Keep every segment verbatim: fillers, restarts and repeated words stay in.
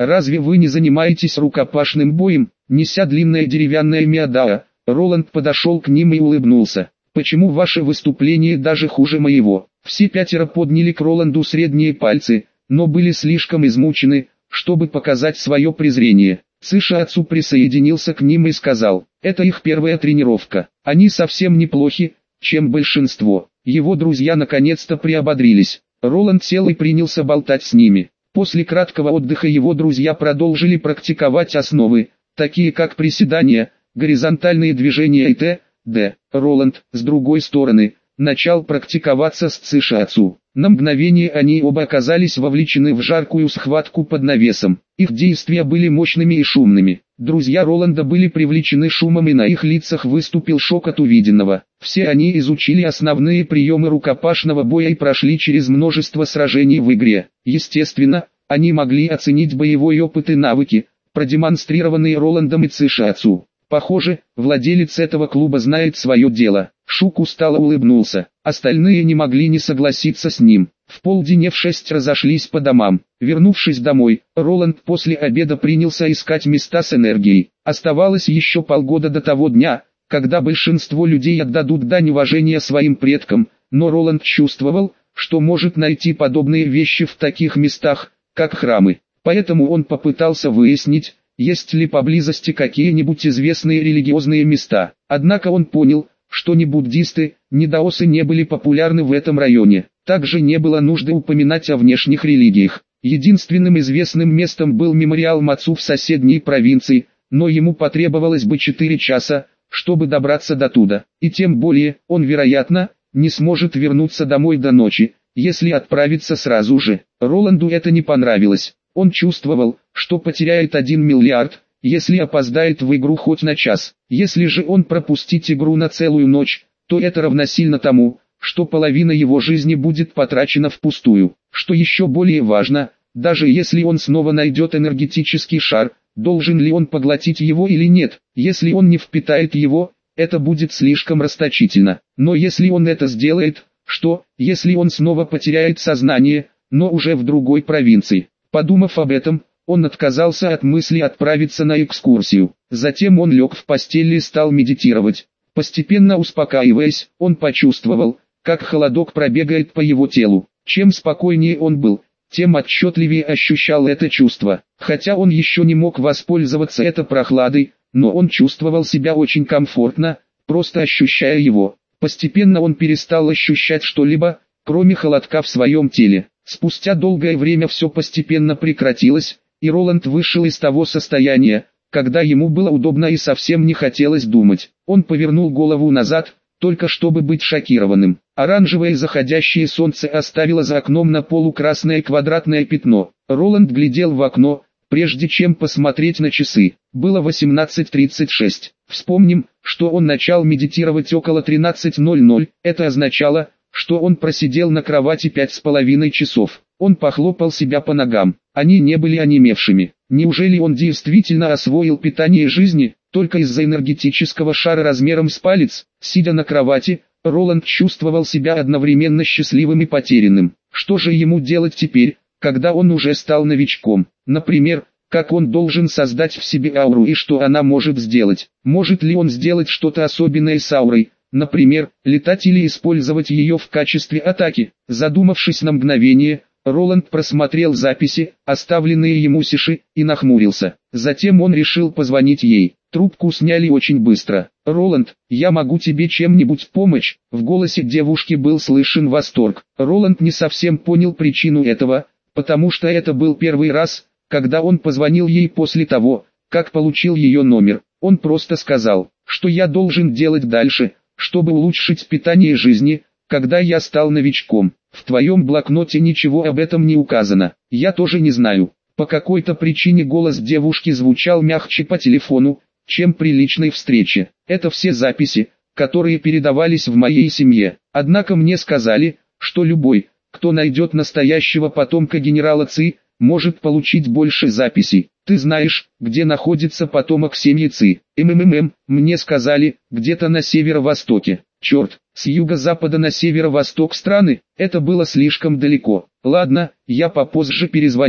Разве вы не занимаетесь рукопашным боем, неся длинное деревянное миадаа? Роланд подошел к ним и улыбнулся. Почему ваше выступление даже хуже моего? Все пятеро подняли к Роланду средние пальцы, но были слишком измучены, чтобы показать свое презрение. Цишиацу присоединился к ним и сказал, это их первая тренировка. Они совсем неплохи, чем большинство. Его друзья наконец-то приободрились. Роланд сел и принялся болтать с ними. После краткого отдыха его друзья продолжили практиковать основы, такие как приседания, горизонтальные движения и т.д. Роланд, с другой стороны, начал практиковаться с Цишиацу. На мгновение они оба оказались вовлечены в жаркую схватку под навесом. Их действия были мощными и шумными. Друзья Роланда были привлечены шумом, и на их лицах выступил шок от увиденного. Все они изучили основные приемы рукопашного боя и прошли через множество сражений в игре. Естественно, они могли оценить боевой опыт и навыки, продемонстрированные Роландом и Цишиацу. Похоже, владелец этого клуба знает свое дело. Шук устало улыбнулся. Остальные не могли не согласиться с ним. В полдень в шесть разошлись по домам. Вернувшись домой, Роланд после обеда принялся искать места с энергией. Оставалось еще полгода до того дня, когда большинство людей отдадут дань уважения своим предкам, но Роланд чувствовал, что может найти подобные вещи в таких местах, как храмы. Поэтому он попытался выяснить, есть ли поблизости какие-нибудь известные религиозные места. Однако он понял, что ни буддисты, ни даосы не были популярны в этом районе. Также не было нужды упоминать о внешних религиях. Единственным известным местом был мемориал Мацу в соседней провинции, но ему потребовалось бы четыре часа, чтобы добраться до туда. И тем более, он, вероятно, не сможет вернуться домой до ночи, если отправиться сразу же. Роланду это не понравилось. Он чувствовал, что потеряет один миллиард, если опоздает в игру хоть на час. Если же он пропустит игру на целую ночь, то это равносильно тому, что половина его жизни будет потрачена впустую. Что еще более важно, даже если он снова найдет энергетический шар, должен ли он поглотить его или нет. Если он не впитает его, это будет слишком расточительно. Но если он это сделает, что, если он снова потеряет сознание, но уже в другой провинции? Подумав об этом, он отказался от мысли отправиться на экскурсию. Затем он лег в постель и стал медитировать. Постепенно успокаиваясь, он почувствовал, как холодок пробегает по его телу. Чем спокойнее он был, тем отчетливее ощущал это чувство. Хотя он еще не мог воспользоваться этой прохладой, но он чувствовал себя очень комфортно, просто ощущая его. Постепенно он перестал ощущать что-либо, кроме холодка в своем теле. Спустя долгое время все постепенно прекратилось, и Роланд вышел из того состояния, когда ему было удобно и совсем не хотелось думать. Он повернул голову назад, только чтобы быть шокированным. Оранжевое заходящее солнце оставило за окном на полу красное квадратное пятно. Роланд глядел в окно, прежде чем посмотреть на часы. Было восемнадцать тридцать шесть. Вспомним, что он начал медитировать около тринадцати ноль-ноль. Это означало, что он просидел на кровати пять с половиной часов. Он похлопал себя по ногам. Они не были онемевшими. Неужели он действительно освоил питание жизни, только из-за энергетического шара размером с палец? Сидя на кровати, Роланд чувствовал себя одновременно счастливым и потерянным. Что же ему делать теперь, когда он уже стал новичком? Например, как он должен создать в себе ауру и что она может сделать? Может ли он сделать что-то особенное с аурой? Например, летать или использовать ее в качестве атаки? Задумавшись на мгновение, Роланд просмотрел записи, оставленные ему Сиши, и нахмурился. Затем он решил позвонить ей. Трубку сняли очень быстро. «Роланд, я могу тебе чем-нибудь помочь?» В голосе девушки был слышен восторг. Роланд не совсем понял причину этого, потому что это был первый раз, когда он позвонил ей после того, как получил ее номер. Он просто сказал, что я должен делать дальше, чтобы улучшить питание жизни, когда я стал новичком. В твоем блокноте ничего об этом не указано. Я тоже не знаю. По какой-то причине голос девушки звучал мягче по телефону, чем при личной встрече. Это все записи, которые передавались в моей семье. Однако мне сказали, что любой, кто найдет настоящего потомка генерала Ци, может получить больше записей. Ты знаешь, где находится потомок семьи Ци? МММ, мне сказали, где-то на северо-востоке. Черт, с юго-запада на северо-восток страны, это было слишком далеко. Ладно, я попозже перезвоню.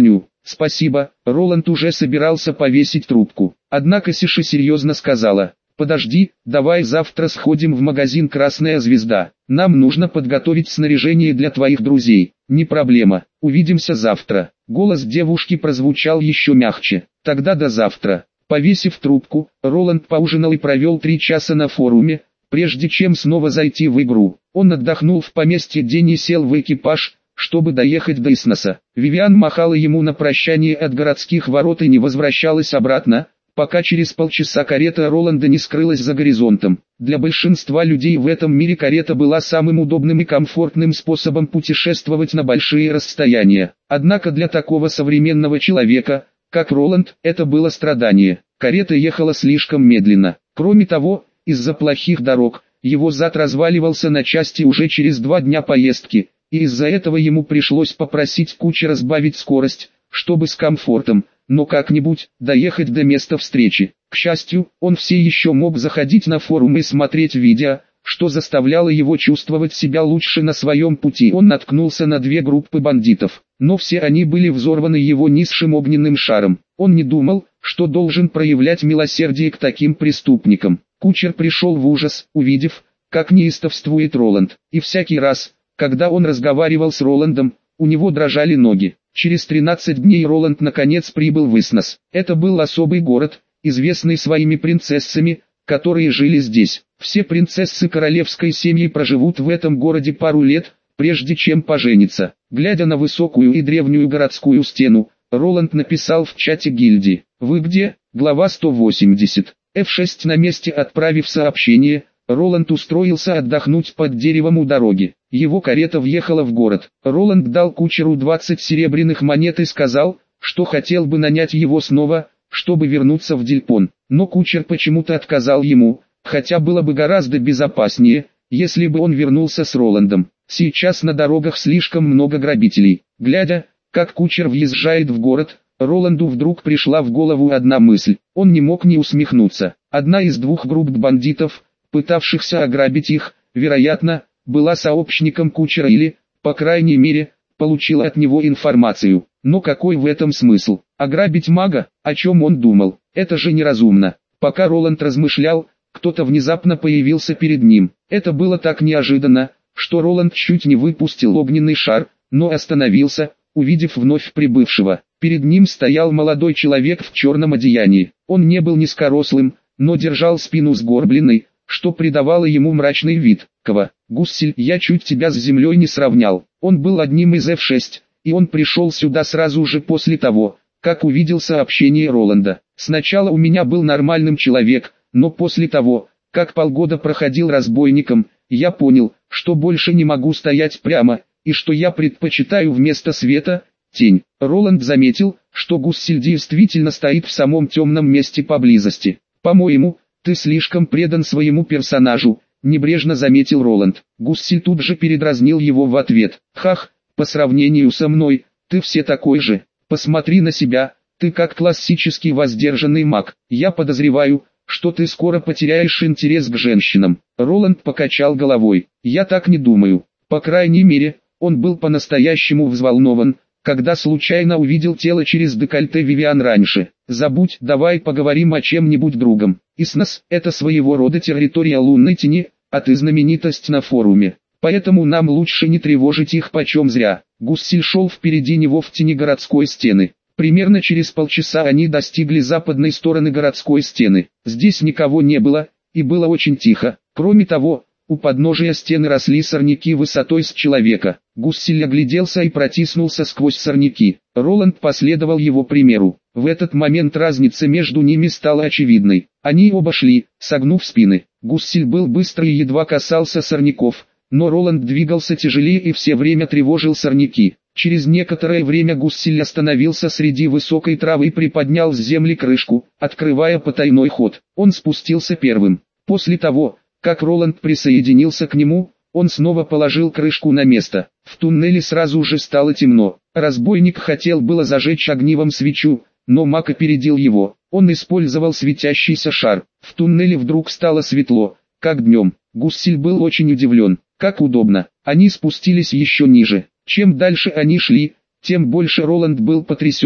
«Спасибо». Роланд уже собирался повесить трубку. Однако Сиши серьезно сказала: «Подожди, давай завтра сходим в магазин «Красная звезда». Нам нужно подготовить снаряжение для твоих друзей». «Не проблема, увидимся завтра». Голос девушки прозвучал еще мягче. «Тогда до завтра». Повесив трубку, Роланд поужинал и провел три часа на форуме, прежде чем снова зайти в игру. Он отдохнул в поместье день и сел в экипаж, чтобы доехать до Исноса. Вивиан махала ему на прощание от городских ворот и не возвращалась обратно, пока через полчаса карета Роланда не скрылась за горизонтом. Для большинства людей в этом мире карета была самым удобным и комфортным способом путешествовать на большие расстояния. Однако для такого современного человека, как Роланд, это было страдание. Карета ехала слишком медленно. Кроме того, из-за плохих дорог, его зад разваливался на части уже через два дня поездки, и из-за этого ему пришлось попросить кучера сбавить скорость, чтобы с комфортом, но как-нибудь, доехать до места встречи. К счастью, он все еще мог заходить на форум и смотреть видео, что заставляло его чувствовать себя лучше на своем пути. Он наткнулся на две группы бандитов, но все они были взорваны его низшим огненным шаром. Он не думал, что должен проявлять милосердие к таким преступникам. Кучер пришел в ужас, увидев, как неистовствует Роланд, и всякий раз, когда он разговаривал с Роландом, у него дрожали ноги. Через тринадцать дней Роланд наконец прибыл в Иснос. Это был особый город, известный своими принцессами, которые жили здесь. Все принцессы королевской семьи проживут в этом городе пару лет, прежде чем пожениться. Глядя на высокую и древнюю городскую стену, Роланд написал в чате гильдии: «Вы где?» Глава сто восемьдесят. эф шесть на месте. Отправив сообщение, Роланд устроился отдохнуть под деревом у дороги. Его карета въехала в город. Роланд дал кучеру двадцать серебряных монет и сказал, что хотел бы нанять его снова, чтобы вернуться в Дильпон. Но кучер почему-то отказал ему, хотя было бы гораздо безопаснее, если бы он вернулся с Роландом. Сейчас на дорогах слишком много грабителей. Глядя, как кучер въезжает в город, Роланду вдруг пришла в голову одна мысль. Он не мог не усмехнуться. Одна из двух групп бандитов, пытавшихся ограбить их, вероятно, была сообщником кучера или, по крайней мере, получила от него информацию. Но какой в этом смысл? Ограбить мага? О чем он думал? Это же неразумно. Пока Роланд размышлял, кто-то внезапно появился перед ним. Это было так неожиданно, что Роланд чуть не выпустил огненный шар, но остановился, увидев вновь прибывшего. Перед ним стоял молодой человек в черном одеянии. Он не был низкорослым, но держал спину сгорбленной, что придавало ему мрачный вид. «Ква, Гуссель, я чуть тебя с землей не сравнял». Он был одним из эф шесть, и он пришел сюда сразу же после того, как увидел сообщение Роланда. «Сначала у меня был нормальным человек, но после того, как полгода проходил разбойником, я понял, что больше не могу стоять прямо, и что я предпочитаю вместо света тень». Роланд заметил, что Гуссель действительно стоит в самом темном месте поблизости. «По-моему, ты слишком предан своему персонажу», — небрежно заметил Роланд. Гуссель тут же передразнил его в ответ. «Хах, по сравнению со мной, ты все такой же. Посмотри на себя, ты как классический воздержанный маг. Я подозреваю, что ты скоро потеряешь интерес к женщинам». Роланд покачал головой. «Я так не думаю. По крайней мере, он был по-настоящему взволнован, когда случайно увидел тело через декольте Вивиан раньше. Забудь, давай поговорим о чем-нибудь другом. Иснос – это своего рода территория лунной тени, а ты знаменитость на форуме. Поэтому нам лучше не тревожить их почем зря». Гуссель шел впереди него в тени городской стены. Примерно через полчаса они достигли западной стороны городской стены. Здесь никого не было, и было очень тихо. Кроме того, у подножия стены росли сорняки высотой с человека. Гуссель огляделся и протиснулся сквозь сорняки. Роланд последовал его примеру. В этот момент разница между ними стала очевидной. Они оба шли, согнув спины. Гуссель был быстрый и едва касался сорняков, но Роланд двигался тяжелее и все время тревожил сорняки. Через некоторое время Гуссель остановился среди высокой травы и приподнял с земли крышку, открывая потайной ход. Он спустился первым. После того, как Роланд присоединился к нему, он снова положил крышку на место. В туннеле сразу же стало темно. Разбойник хотел было зажечь огнивом свечу, но маг опередил его. Он использовал светящийся шар. В туннеле вдруг стало светло, как днем. Гуссель был очень удивлен. Как удобно. Они спустились еще ниже. Чем дальше они шли, тем больше Роланд был потрясен,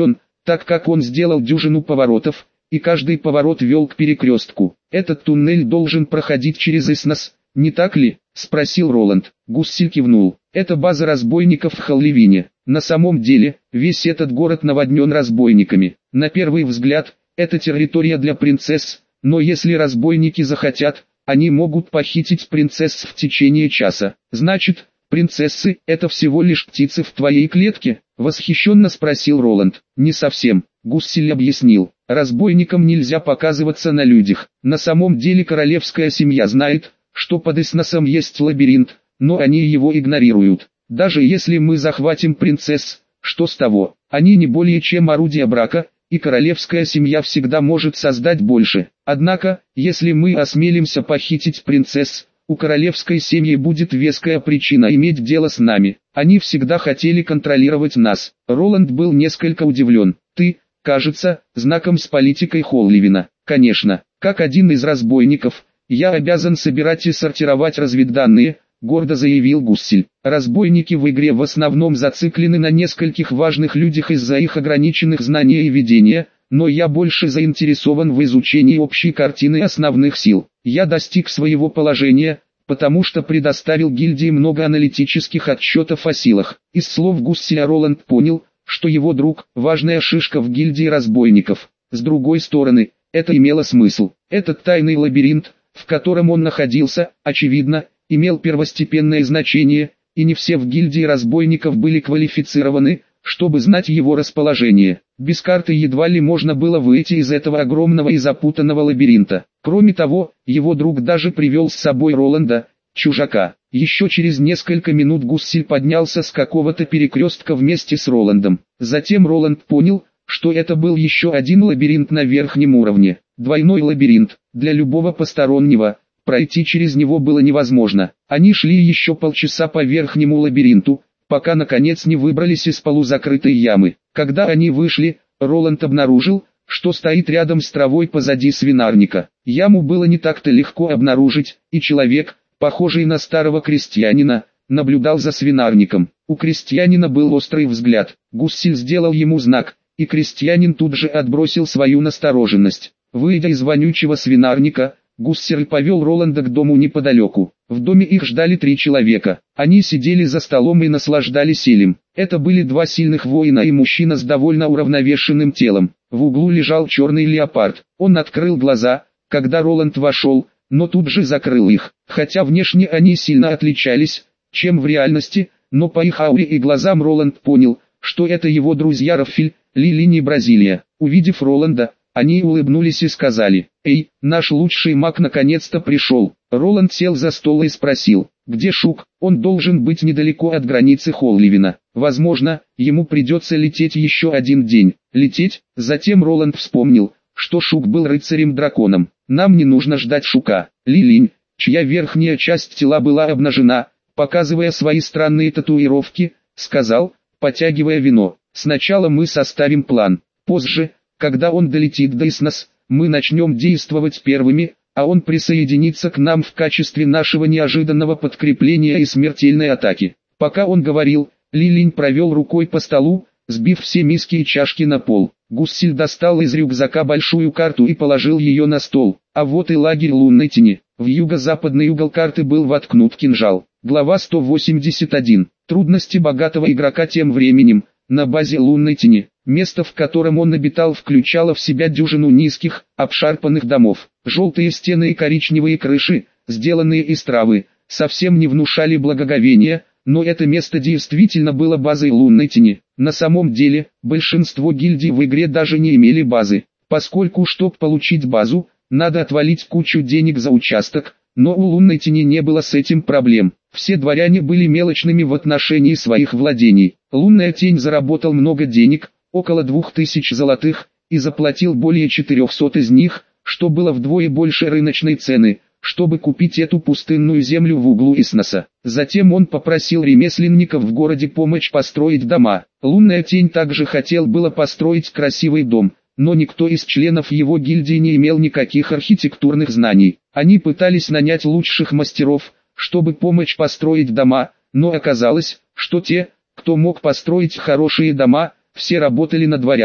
так как он сделал дюжину поворотов, и каждый поворот вел к перекрестку. Этот туннель должен проходить через Иснос, не так ли? Спросил Роланд. Гуссель кивнул. Это база разбойников в Халливине. На самом деле, весь этот город наводнен разбойниками. На первый взгляд, это территория для принцесс, но если разбойники захотят, они могут похитить принцесс в течение часа. Значит, принцессы – это всего лишь птицы в твоей клетке? Восхищенно спросил Роланд. Не совсем, Гуссель объяснил. Разбойникам нельзя показываться на людях. На самом деле королевская семья знает, что под Исносом есть лабиринт, но они его игнорируют. Даже если мы захватим принцесс, что с того? Они не более чем орудия брака, и королевская семья всегда может создать больше. Однако, если мы осмелимся похитить принцесс, у королевской семьи будет веская причина иметь дело с нами. Они всегда хотели контролировать нас. Роланд был несколько удивлен. Ты, кажется, знаком с политикой Холливина. Конечно, как один из разбойников, я обязан собирать и сортировать разведданные, гордо заявил Гуссель. Разбойники в игре в основном зациклены на нескольких важных людях из-за их ограниченных знаний и ведения, но я больше заинтересован в изучении общей картины основных сил. Я достиг своего положения, потому что предоставил гильдии много аналитических отчетов о силах. Из слов Гусселя Роланд понял, что его друг – важная шишка в гильдии разбойников. С другой стороны, это имело смысл. Этот тайный лабиринт, в котором он находился, очевидно, имел первостепенное значение, и не все в гильдии разбойников были квалифицированы, чтобы знать его расположение. Без карты едва ли можно было выйти из этого огромного и запутанного лабиринта. Кроме того, его друг даже привел с собой Роланда, чужака. Еще через несколько минут Гуссель поднялся с какого-то перекрестка вместе с Роландом. Затем Роланд понял, что это был еще один лабиринт на верхнем уровне. Двойной лабиринт. Для любого постороннего пройти через него было невозможно. Они шли еще полчаса по верхнему лабиринту, пока наконец не выбрались из полузакрытой ямы. Когда они вышли, Роланд обнаружил, что стоит рядом с травой позади свинарника. Яму было не так-то легко обнаружить, и человек, похожий на старого крестьянина, наблюдал за свинарником. У крестьянина был острый взгляд. Гуссель сделал ему знак, и крестьянин тут же отбросил свою настороженность. Выйдя из вонючего свинарника, Гуссель повел Роланда к дому неподалеку. В доме их ждали три человека. Они сидели за столом и наслаждались элем. Это были два сильных воина и мужчина с довольно уравновешенным телом. В углу лежал черный леопард. Он открыл глаза, когда Роланд вошел, но тут же закрыл их. Хотя внешне они сильно отличались, чем в реальности, но по их ауре и глазам Роланд понял, что это его друзья Раффель, Лилинь и Бразилия. Увидев Роланда, они улыбнулись и сказали: «Эй, наш лучший маг наконец-то пришел». Роланд сел за стол и спросил: «Где Шук? Он должен быть недалеко от границы Холливина. Возможно, ему придется лететь еще один день». Лететь? Затем Роланд вспомнил, что Шук был рыцарем-драконом. «Нам не нужно ждать Шука». Лилинь, чья верхняя часть тела была обнажена, показывая свои странные татуировки, сказал, потягивая вино: «Сначала мы составим план. Позже, когда он долетит до Иснос, мы начнем действовать первыми, а он присоединится к нам в качестве нашего неожиданного подкрепления и смертельной атаки». Пока он говорил, Лилинь провел рукой по столу, сбив все миски и чашки на пол. Гуссель достал из рюкзака большую карту и положил ее на стол. А вот и лагерь лунной тени. В юго-западный угол карты был воткнут кинжал. Глава сто восемьдесят один. Трудности богатого игрока тем временем. На базе лунной тени, место в котором он обитал, включало в себя дюжину низких, обшарпанных домов. Желтые стены и коричневые крыши, сделанные из травы, совсем не внушали благоговения, но это место действительно было базой лунной тени. На самом деле, большинство гильдий в игре даже не имели базы, поскольку, чтобы получить базу, надо отвалить кучу денег за участок, но у лунной тени не было с этим проблем. Все дворяне были мелочными в отношении своих владений. Лунная тень заработал много денег, около двух тысяч золотых, и заплатил более четырехсот из них, что было вдвое больше рыночной цены, чтобы купить эту пустынную землю в углу Исноса. Затем он попросил ремесленников в городе помочь построить дома. Лунная тень также хотел было построить красивый дом, но никто из членов его гильдии не имел никаких архитектурных знаний. Они пытались нанять лучших мастеров, чтобы помочь построить дома, но оказалось, что те, кто мог построить хорошие дома, все работали на дворян.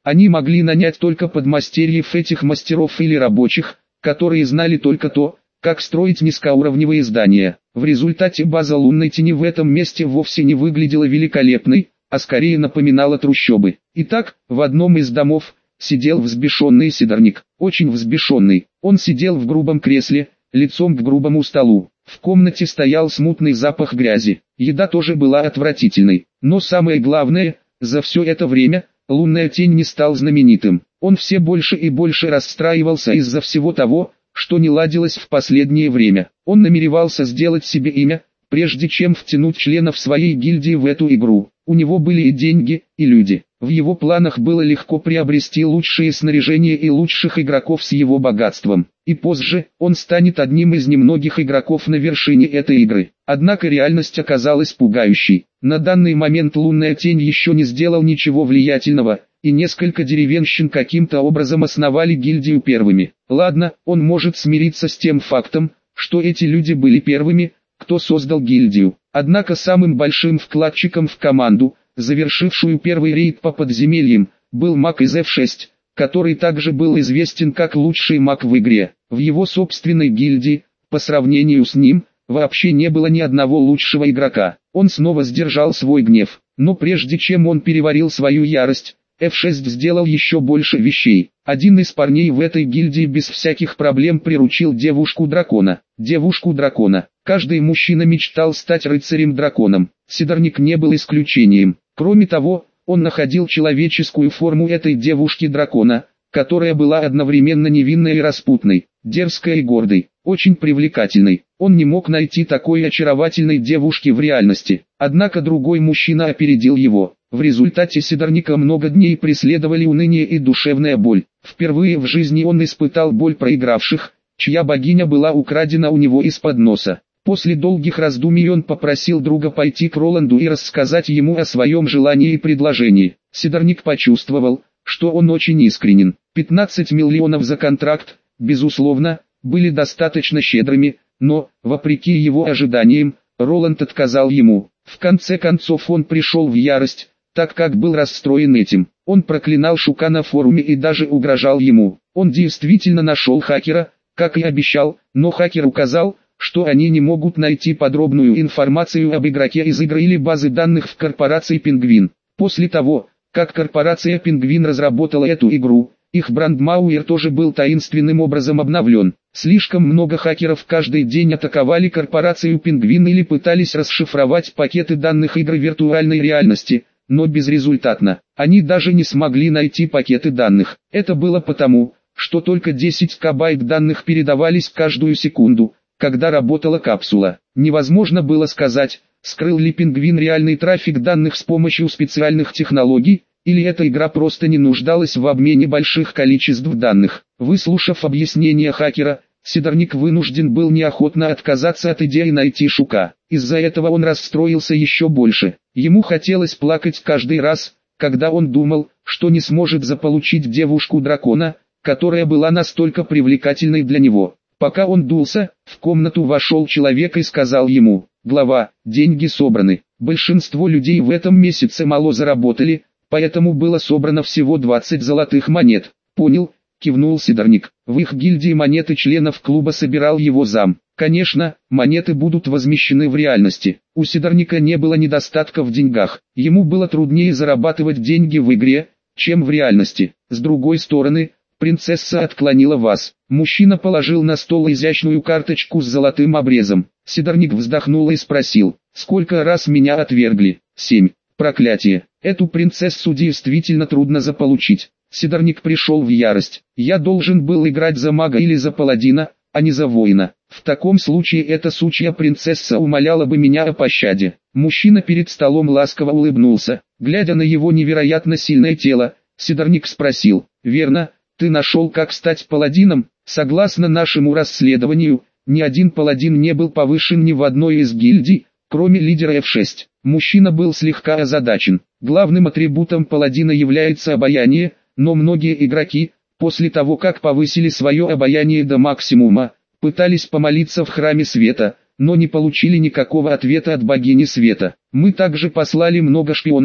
Они могли нанять только подмастерьев этих мастеров или рабочих, которые знали только то, как строить низкоуровневые здания. В результате база лунной тени в этом месте вовсе не выглядела великолепной, а скорее напоминала трущобы. Итак, в одном из домов сидел взбешенный Сидорник, очень взбешенный. Он сидел в грубом кресле, лицом к грубому столу. В комнате стоял смутный запах грязи. Еда тоже была отвратительной. Но самое главное, за все это время, лунная тень не стал знаменитым. Он все больше и больше расстраивался из-за всего того, что не ладилось в последнее время. Он намеревался сделать себе имя, прежде чем втянуть членов своей гильдии в эту игру. У него были и деньги, и люди. В его планах было легко приобрести лучшие снаряжения и лучших игроков с его богатством. И позже, он станет одним из немногих игроков на вершине этой игры. Однако реальность оказалась пугающей. На данный момент лунная тень еще не сделал ничего влиятельного, и несколько деревенщин каким-то образом основали гильдию первыми. Ладно, он может смириться с тем фактом, что эти люди были первыми, кто создал гильдию. Однако самым большим вкладчиком в команду, завершившую первый рейд по подземельям, был маг из эф шесть, который также был известен как лучший маг в игре. В его собственной гильдии, по сравнению с ним, вообще не было ни одного лучшего игрока. Он снова сдержал свой гнев, но прежде чем он переварил свою ярость, эф шесть сделал еще больше вещей. Один из парней в этой гильдии без всяких проблем приручил девушку-дракона. Девушку-дракона. Каждый мужчина мечтал стать рыцарем-драконом. Сидорник не был исключением. Кроме того, он находил человеческую форму этой девушки-дракона, которая была одновременно невинной и распутной, дерзкой и гордой, очень привлекательной. Он не мог найти такой очаровательной девушки в реальности. Однако другой мужчина опередил его. В результате Сидорника много дней преследовали уныние и душевная боль. Впервые в жизни он испытал боль проигравших, чья богиня была украдена у него из-под носа. После долгих раздумий он попросил друга пойти к Роланду и рассказать ему о своем желании и предложении. Сидорник почувствовал, что он очень искренен. пятнадцать миллионов за контракт, безусловно, были достаточно щедрыми, но, вопреки его ожиданиям, Роланд отказал ему. В конце концов он пришел в ярость, так как был расстроен этим. Он проклинал Шука на форуме и даже угрожал ему. Он действительно нашел хакера, как и обещал, но хакер указал, что они не могут найти подробную информацию об игроке из игры или базы данных в корпорации Пингвин. После того, как корпорация Пингвин разработала эту игру, их брандмауэр тоже был таинственным образом обновлен. Слишком много хакеров каждый день атаковали корпорацию Пингвин или пытались расшифровать пакеты данных игры виртуальной реальности, но безрезультатно. Они даже не смогли найти пакеты данных. Это было потому, что только десять кабайт данных передавались каждую секунду, когда работала капсула. Невозможно было сказать, скрыл ли Пингвин реальный трафик данных с помощью специальных технологий, или эта игра просто не нуждалась в обмене больших количеств данных. Выслушав объяснение хакера, Сидорник вынужден был неохотно отказаться от идеи найти Шука. Из-за этого он расстроился еще больше. Ему хотелось плакать каждый раз, когда он думал, что не сможет заполучить девушку-дракона, которая была настолько привлекательной для него. Пока он дулся, в комнату вошел человек и сказал ему: «Глава, деньги собраны. Большинство людей в этом месяце мало заработали, поэтому было собрано всего двадцать золотых монет». «Понял», — кивнул Сидорник. В их гильдии монеты членов клуба собирал его зам. Конечно, монеты будут возмещены в реальности. У Сидорника не было недостатка в деньгах. Ему было труднее зарабатывать деньги в игре, чем в реальности. С другой стороны, принцесса отклонила вас. Мужчина положил на стол изящную карточку с золотым обрезом. Сидорник вздохнул и спросил: «Сколько раз меня отвергли?» «Семь. Проклятие. Эту принцессу действительно трудно заполучить». Сидорник пришел в ярость. «Я должен был играть за мага или за паладина, а не за воина. В таком случае эта сучья принцесса умоляла бы меня о пощаде». Мужчина перед столом ласково улыбнулся. Глядя на его невероятно сильное тело, Сидорник спросил: «Верно, ты нашел, как стать паладином?» «Согласно нашему расследованию, ни один паладин не был повышен ни в одной из гильдий, кроме лидера эф шесть. Мужчина был слегка озадачен. Главным атрибутом паладина является обаяние, но многие игроки, после того как повысили свое обаяние до максимума, пытались помолиться в храме света, но не получили никакого ответа от богини света. Мы также послали много шпионов,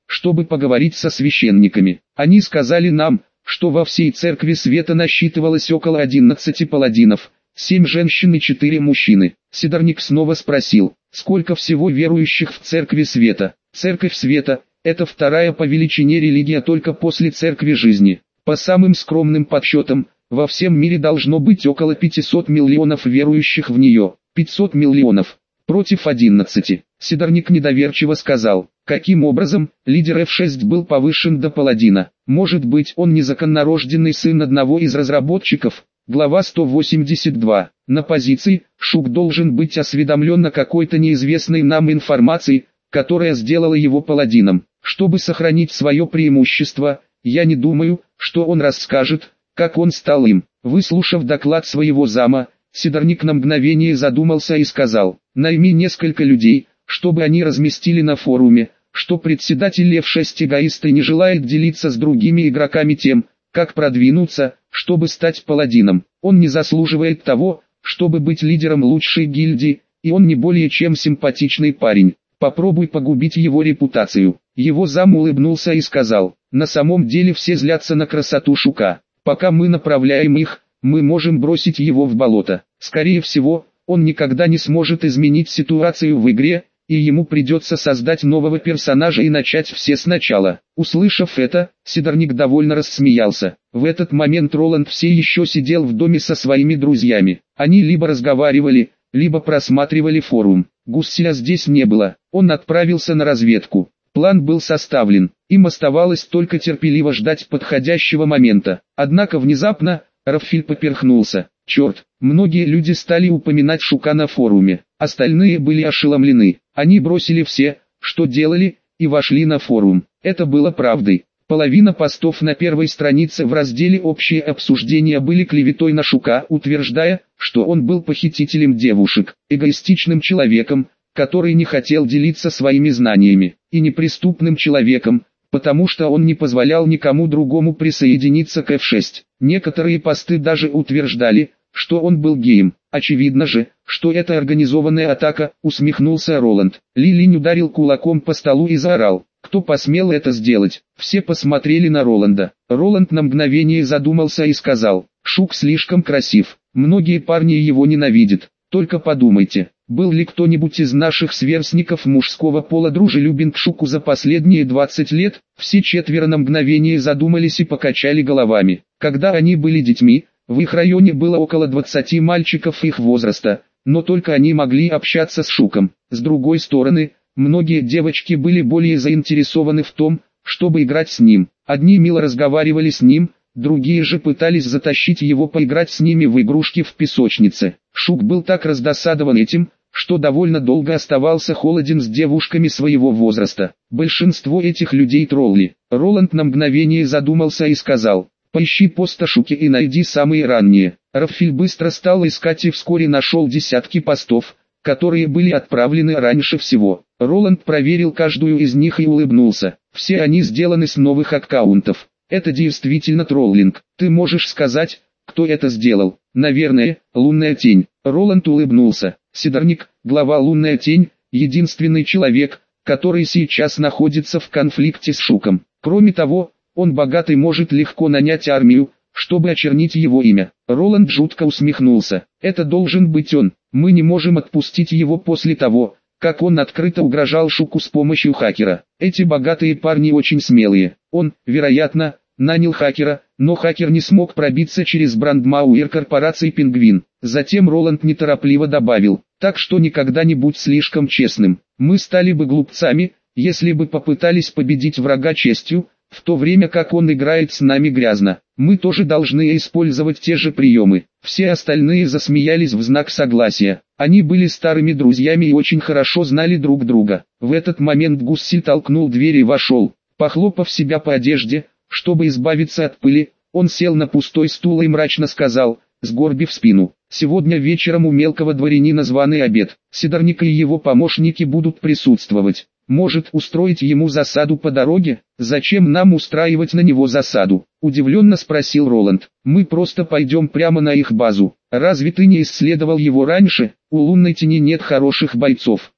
чтобы поговорить со священниками. Они сказали нам, что во всей церкви света насчитывалось около одиннадцати паладинов, семь женщин и четыре мужчины. Сидорник снова спросил, сколько всего верующих в церкви света. Церковь света – это вторая по величине религия только после церкви жизни. По самым скромным подсчетам, во всем мире должно быть около пятисот миллионов верующих в нее. пятьсот миллионов. Против одиннадцати. Сидорник недоверчиво сказал, каким образом лидер эф шесть был повышен до паладина. Может быть, он незаконнорожденный сын одного из разработчиков. Глава сто восемьдесят два. На позиции, Шук должен быть осведомлен о какой-то неизвестной нам информации, которая сделала его паладином. Чтобы сохранить свое преимущество, я не думаю, что он расскажет, как он стал им. Выслушав доклад своего зама, Сидорник на мгновение задумался и сказал, найми несколько людей, чтобы они разместили на форуме, что председатель эф шесть эгоист и не желает делиться с другими игроками тем, как продвинуться, чтобы стать паладином. Он не заслуживает того, чтобы быть лидером лучшей гильдии, и он не более чем симпатичный парень. Попробуй погубить его репутацию. Его зам улыбнулся и сказал, на самом деле все злятся на красоту Шука. Пока мы направляем их, мы можем бросить его в болото. Скорее всего, он никогда не сможет изменить ситуацию в игре, и ему придется создать нового персонажа и начать все сначала. Услышав это, Сидорник довольно рассмеялся. В этот момент Роланд все еще сидел в доме со своими друзьями. Они либо разговаривали, либо просматривали форум. Гусселя здесь не было, он отправился на разведку. План был составлен, им оставалось только терпеливо ждать подходящего момента. Однако внезапно, Рафиль поперхнулся. Черт, многие люди стали упоминать Шука на форуме, остальные были ошеломлены. Они бросили все, что делали, и вошли на форум. Это было правдой. Половина постов на первой странице в разделе «Общие обсуждения» были клеветой на Шука, утверждая, что он был похитителем девушек, эгоистичным человеком, который не хотел делиться своими знаниями, и неприступным человеком, потому что он не позволял никому другому присоединиться к эф шесть. Некоторые посты даже утверждали, что он был геем. Очевидно же, что это организованная атака, усмехнулся Роланд. Ли Линь ударил кулаком по столу и заорал, кто посмел это сделать. Все посмотрели на Роланда. Роланд на мгновение задумался и сказал, Шук слишком красив, многие парни его ненавидят. Только подумайте, был ли кто-нибудь из наших сверстников мужского пола дружелюбен к Шуку за последние двадцать лет? Все четверо на мгновение задумались и покачали головами. Когда они были детьми, в их районе было около двадцати мальчиков их возраста, но только они могли общаться с Шуком. С другой стороны, многие девочки были более заинтересованы в том, чтобы играть с ним. Одни мило разговаривали с ним, другие же пытались затащить его поиграть с ними в игрушки в песочнице. Шук был так раздосадован этим, что довольно долго оставался холоден с девушками своего возраста. Большинство этих людей тролли. Роланд на мгновение задумался и сказал, поищи пост о Шуке и найди самые ранние. Рафиль быстро стал искать и вскоре нашел десятки постов, которые были отправлены раньше всего. Роланд проверил каждую из них и улыбнулся. Все они сделаны с новых аккаунтов. Это действительно троллинг. Ты можешь сказать, кто это сделал? Наверное, Лунная Тень. Роланд улыбнулся. Сидорник, глава Лунная Тень, единственный человек, который сейчас находится в конфликте с Шуком. Кроме того, он богат и может легко нанять армию, чтобы очернить его имя. Роланд жутко усмехнулся. Это должен быть он. Мы не можем отпустить его после того, как он открыто угрожал Шуку с помощью хакера. Эти богатые парни очень смелые. Он, вероятно, нанял хакера, но хакер не смог пробиться через брандмауэр корпорации «Пингвин». Затем Роланд неторопливо добавил, так что никогда не будь слишком честным. Мы стали бы глупцами, если бы попытались победить врага честью, в то время как он играет с нами грязно. Мы тоже должны использовать те же приемы. Все остальные засмеялись в знак согласия. Они были старыми друзьями и очень хорошо знали друг друга. В этот момент Гуссель толкнул дверь и вошел. Похлопав себя по одежде, чтобы избавиться от пыли, он сел на пустой стул и мрачно сказал, сгорбив спину, «Сегодня вечером у мелкого дворянина званый обед. Сидорник и его помощники будут присутствовать. Может устроить ему засаду по дороге? Зачем нам устраивать на него засаду?» Удивленно спросил Роланд. «Мы просто пойдем прямо на их базу. Разве ты не исследовал его раньше? У Лунной Тени нет хороших бойцов.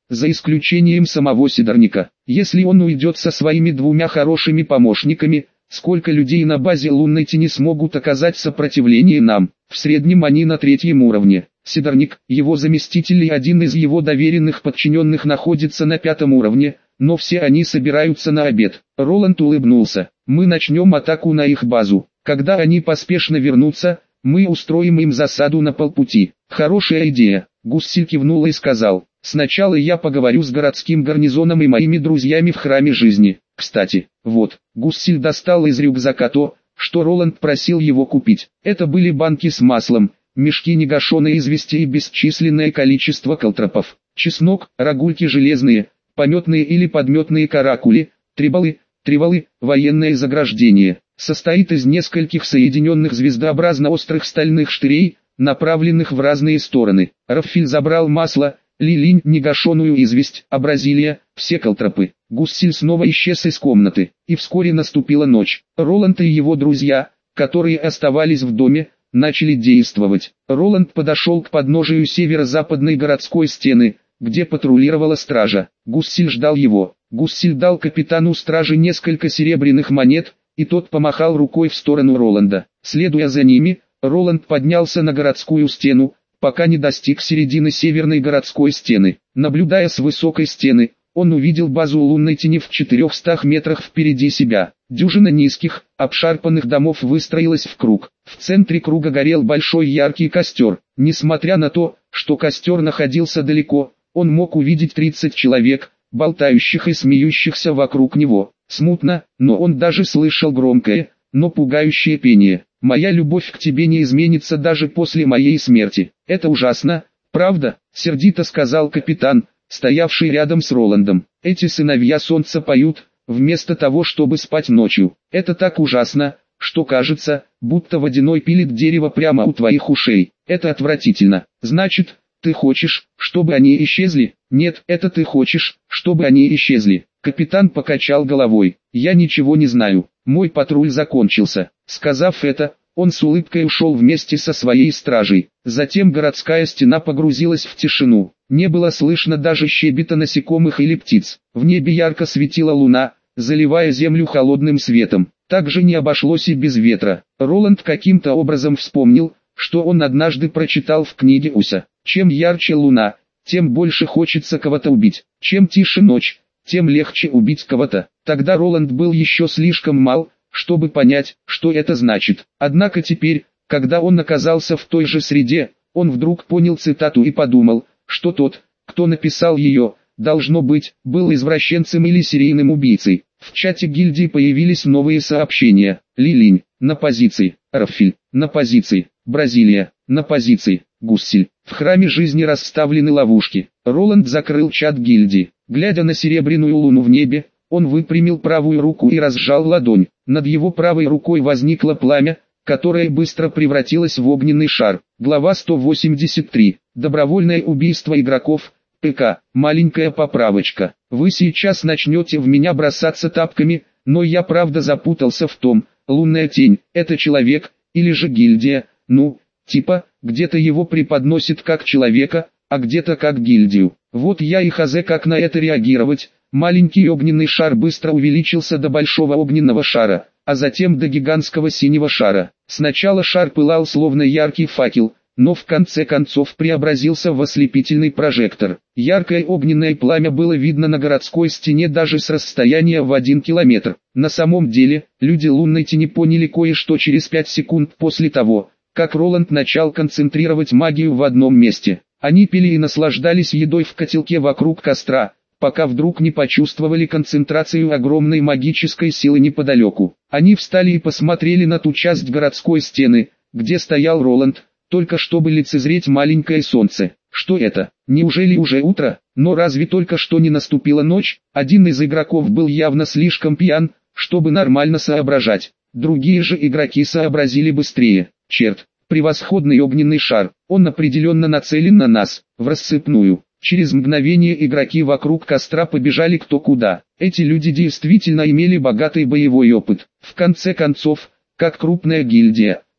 за исключением самого Сидорника. Если он уйдет со своими двумя хорошими помощниками, сколько людей на базе лунной тени смогут оказать сопротивление нам? В среднем они на третьем уровне. Сидорник, его заместитель и один из его доверенных подчиненных находится на пятом уровне, но все они собираются на обед. Роланд улыбнулся. Мы начнем атаку на их базу. Когда они поспешно вернутся, мы устроим им засаду на полпути. Хорошая идея. Гуссиль кивнул и сказал: сначала я поговорю с городским гарнизоном и моими друзьями в храме жизни. Кстати, вот, Гуссиль достал из рюкзака то, что Роланд просил его купить. Это были банки с маслом, мешки негашеной извести и бесчисленное количество колтропов, чеснок, рогульки железные, пометные или подметные каракули, трибалы, трибалы, военное заграждение. Состоит из нескольких соединенных звездообразно острых стальных штырей, направленных в разные стороны. Рафиль забрал масло, Лилинь, негашеную известь, а Бразилия, все колтропы. Гуссиль снова исчез из комнаты, и вскоре наступила ночь. Роланд и его друзья, которые оставались в доме, начали действовать. Роланд подошел к подножию северо-западной городской стены, где патрулировала стража. Гуссиль ждал его. Гуссиль дал капитану стражи несколько серебряных монет, и тот помахал рукой в сторону Роланда. Следуя за ними, Роланд поднялся на городскую стену, пока не достиг середины северной городской стены. Наблюдая с высокой стены, он увидел базу лунной тени в четырехстах метрах впереди себя. Дюжина низких, обшарпанных домов выстроилась в круг. В центре круга горел большой яркий костер. Несмотря на то, что костер находился далеко, он мог увидеть тридцать человек, болтающих и смеющихся вокруг него. Смутно, но он даже слышал громкое, но пугающее пение. «Моя любовь к тебе не изменится даже после моей смерти. Это ужасно, правда?» — сердито сказал капитан, стоявший рядом с Роландом. «Эти сыновья солнца поют, вместо того, чтобы спать ночью. Это так ужасно, что кажется, будто водяной пилит дерево прямо у твоих ушей. Это отвратительно. Значит, ты хочешь, чтобы они исчезли?» «Нет, это ты хочешь, чтобы они исчезли». Капитан покачал головой. «Я ничего не знаю. Мой патруль закончился». Сказав это, он с улыбкой ушел вместе со своей стражей. Затем городская стена погрузилась в тишину. Не было слышно даже щебета насекомых или птиц. В небе ярко светила луна, заливая землю холодным светом. Также не обошлось и без ветра. Роланд каким-то образом вспомнил, что он однажды прочитал в книге Уся. Чем ярче луна, тем больше хочется кого-то убить. Чем тише ночь, тем легче убить кого-то. Тогда Роланд был еще слишком мал, чтобы понять, что это значит. Однако теперь, когда он оказался в той же среде, он вдруг понял цитату и подумал, что тот, кто написал ее, должно быть, был извращенцем или серийным убийцей. В чате гильдии появились новые сообщения. Лилинь, на позиции. Рафиль, на позиции. Бразилия, на позиции. Гуссиль. В храме жизни расставлены ловушки. Роланд закрыл чат гильдии. Глядя на серебряную луну в небе, он выпрямил правую руку и разжал ладонь. Над его правой рукой возникло пламя, которое быстро превратилось в огненный шар. Глава сто восемьдесят три. Добровольное убийство игроков. ПК. Маленькая поправочка. Вы сейчас начнете в меня бросаться тапками, но я правда запутался в том, лунная тень – это человек, или же гильдия, ну, типа, где-то его преподносит как человека, а где-то как гильдию. Вот я и хз как на это реагировать. Маленький огненный шар быстро увеличился до большого огненного шара, а затем до гигантского синего шара. Сначала шар пылал словно яркий факел, но в конце концов преобразился в ослепительный прожектор. Яркое огненное пламя было видно на городской стене даже с расстояния в один километр. На самом деле, люди лунной тени поняли кое-что через пять секунд после того, как Роланд начал концентрировать магию в одном месте. Они пили и наслаждались едой в котелке вокруг костра, пока вдруг не почувствовали концентрацию огромной магической силы неподалеку. Они встали и посмотрели на ту часть городской стены, где стоял Роланд, только чтобы лицезреть маленькое солнце. Что это? Неужели уже утро? Но разве только что не наступила ночь? Один из игроков был явно слишком пьян, чтобы нормально соображать. Другие же игроки сообразили быстрее. Черт, превосходный огненный шар. Он определенно нацелен на нас, в рассыпную. Через мгновение игроки вокруг костра побежали кто куда. Эти люди действительно имели богатый боевой опыт. В конце концов, как крупная гильдия,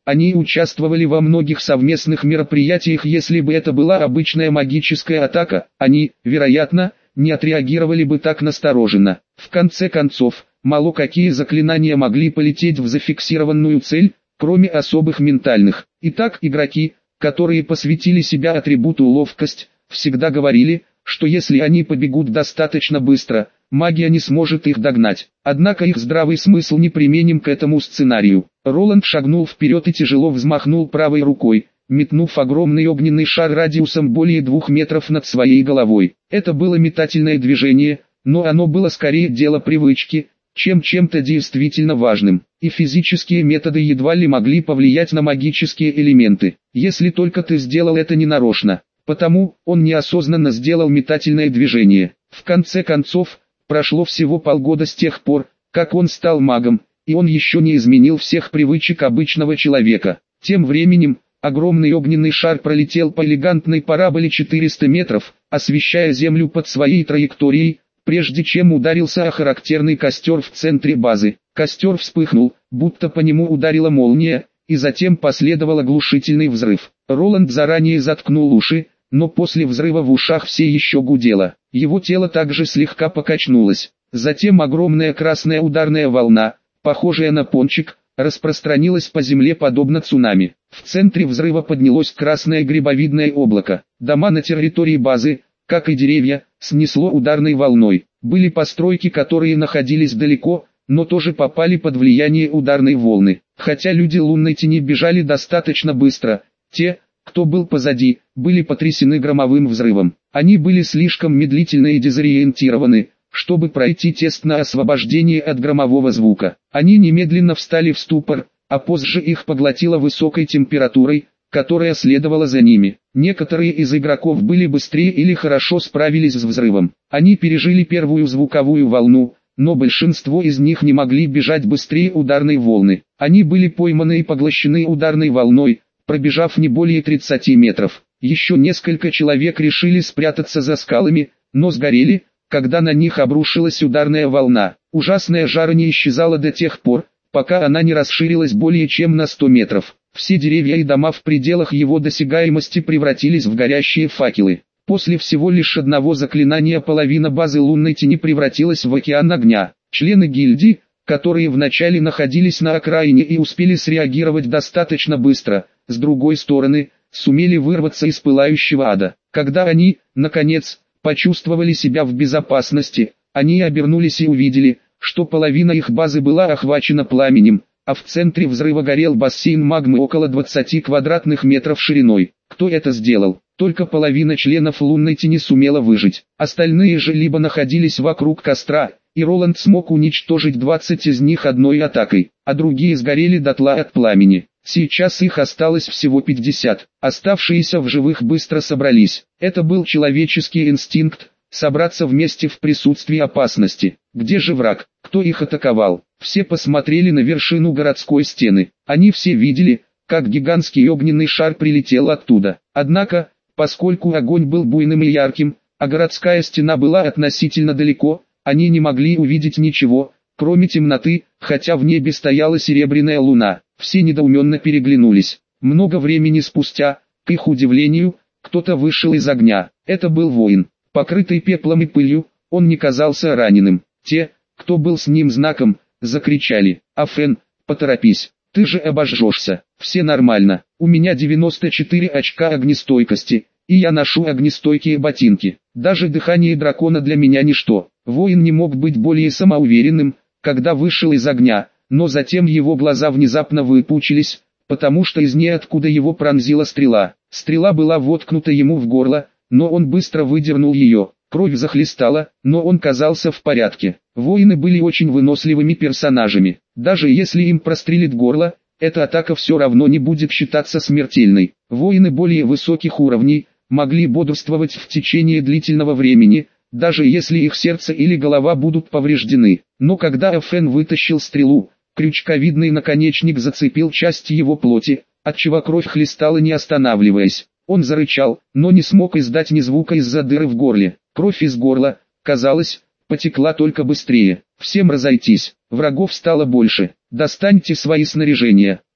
Они участвовали во многих совместных мероприятиях. Если бы это была обычная магическая атака, они, вероятно, не отреагировали бы так настороженно. В конце концов, мало какие заклинания могли полететь в зафиксированную цель, кроме особых ментальных. Итак, игроки, которые посвятили себя атрибуту ловкость, всегда говорили, что если они побегут достаточно быстро, магия не сможет их догнать. Однако их здравый смысл не применим к этому сценарию. Роланд шагнул вперед и тяжело взмахнул правой рукой, метнув огромный огненный шар радиусом более двух метров над своей головой. Это было метательное движение, но оно было скорее дело привычки, чем чем-то действительно важным, и физические методы едва ли могли повлиять на магические элементы, если только ты сделал это ненарочно. Потому он неосознанно сделал метательное движение. В конце концов, прошло всего полгода с тех пор, как он стал магом, и он еще не изменил всех привычек обычного человека. Тем временем, огромный огненный шар пролетел по элегантной параболе четыреста метров, освещая землю под своей траекторией, прежде чем ударился о характерный костер в центре базы. Костер вспыхнул, будто по нему ударила молния, и затем последовал оглушительный взрыв. Роланд заранее заткнул уши, но после взрыва в ушах все еще гудело. Его тело также слегка покачнулось. Затем огромная красная ударная волна, похожая на пончик, распространилась по земле подобно цунами. В центре взрыва поднялось красное грибовидное облако. Дома на территории базы, как и деревья, снесло ударной волной. Были постройки, которые находились далеко, но тоже попали под влияние ударной волны. Хотя люди лунной тени бежали достаточно быстро, те, кто был позади, были потрясены громовым взрывом. Они были слишком медлительны и дезориентированы, чтобы пройти тест на освобождение от громового звука. Они немедленно встали в ступор, а позже их поглотило высокой температурой, которая следовала за ними. Некоторые из игроков были быстрее или хорошо справились с взрывом. Они пережили первую звуковую волну, но большинство из них не могли бежать быстрее ударной волны. Они были пойманы и поглощены ударной волной, пробежав не более тридцати метров. Еще несколько человек решили спрятаться за скалами, но сгорели, когда на них обрушилась ударная волна. Ужасная жара не исчезала до тех пор, пока она не расширилась более чем на сто метров. Все деревья и дома в пределах его досягаемости превратились в горящие факелы. После всего лишь одного заклинания половина базы лунной тени превратилась в океан огня. Члены гильдии, которые вначале находились на окраине и успели среагировать достаточно быстро, с другой стороны, сумели вырваться из пылающего ада. Когда они, наконец, почувствовали себя в безопасности, они обернулись и увидели, что половина их базы была охвачена пламенем, а в центре взрыва горел бассейн магмы около двадцати квадратных метров шириной. Кто это сделал? Только половина членов лунной тени сумела выжить. Остальные же либо находились вокруг костра, и Роланд смог уничтожить двадцать из них одной атакой, а другие сгорели дотла от пламени. Сейчас их осталось всего пятьдесят. Оставшиеся в живых быстро собрались. Это был человеческий инстинкт – собраться вместе в присутствии опасности. Где же враг? Кто их атаковал? Все посмотрели на вершину городской стены. Они все видели, как гигантский огненный шар прилетел оттуда. Однако, поскольку огонь был буйным и ярким, а городская стена была относительно далеко, они не могли увидеть ничего, кроме темноты, хотя в небе стояла серебряная луна. Все недоуменно переглянулись. Много времени спустя, к их удивлению, кто-то вышел из огня. Это был воин. Покрытый пеплом и пылью, он не казался раненым. Те, кто был с ним знаком, закричали: «Афен, поторопись, ты же обожжешься». «Все нормально, у меня девяносто четыре очка огнестойкости, и я ношу огнестойкие ботинки. Даже дыхание дракона для меня ничто». Воин не мог быть более самоуверенным, когда вышел из огня, но затем его глаза внезапно выпучились, потому что из ниоткуда его пронзила стрела. Стрела была воткнута ему в горло, но он быстро выдернул ее. Кровь захлестала, но он казался в порядке. Воины были очень выносливыми персонажами. Даже если им прострелит горло, эта атака все равно не будет считаться смертельной. Воины более высоких уровней могли бодрствовать в течение длительного времени, даже если их сердце или голова будут повреждены. Но когда Афен вытащил стрелу, крючковидный наконечник зацепил часть его плоти, отчего кровь хлестала не останавливаясь. Он зарычал, но не смог издать ни звука из-за дыры в горле. Кровь из горла, казалось, потекла только быстрее. Всем разойтись, врагов стало больше. Достаньте свои снаряжения.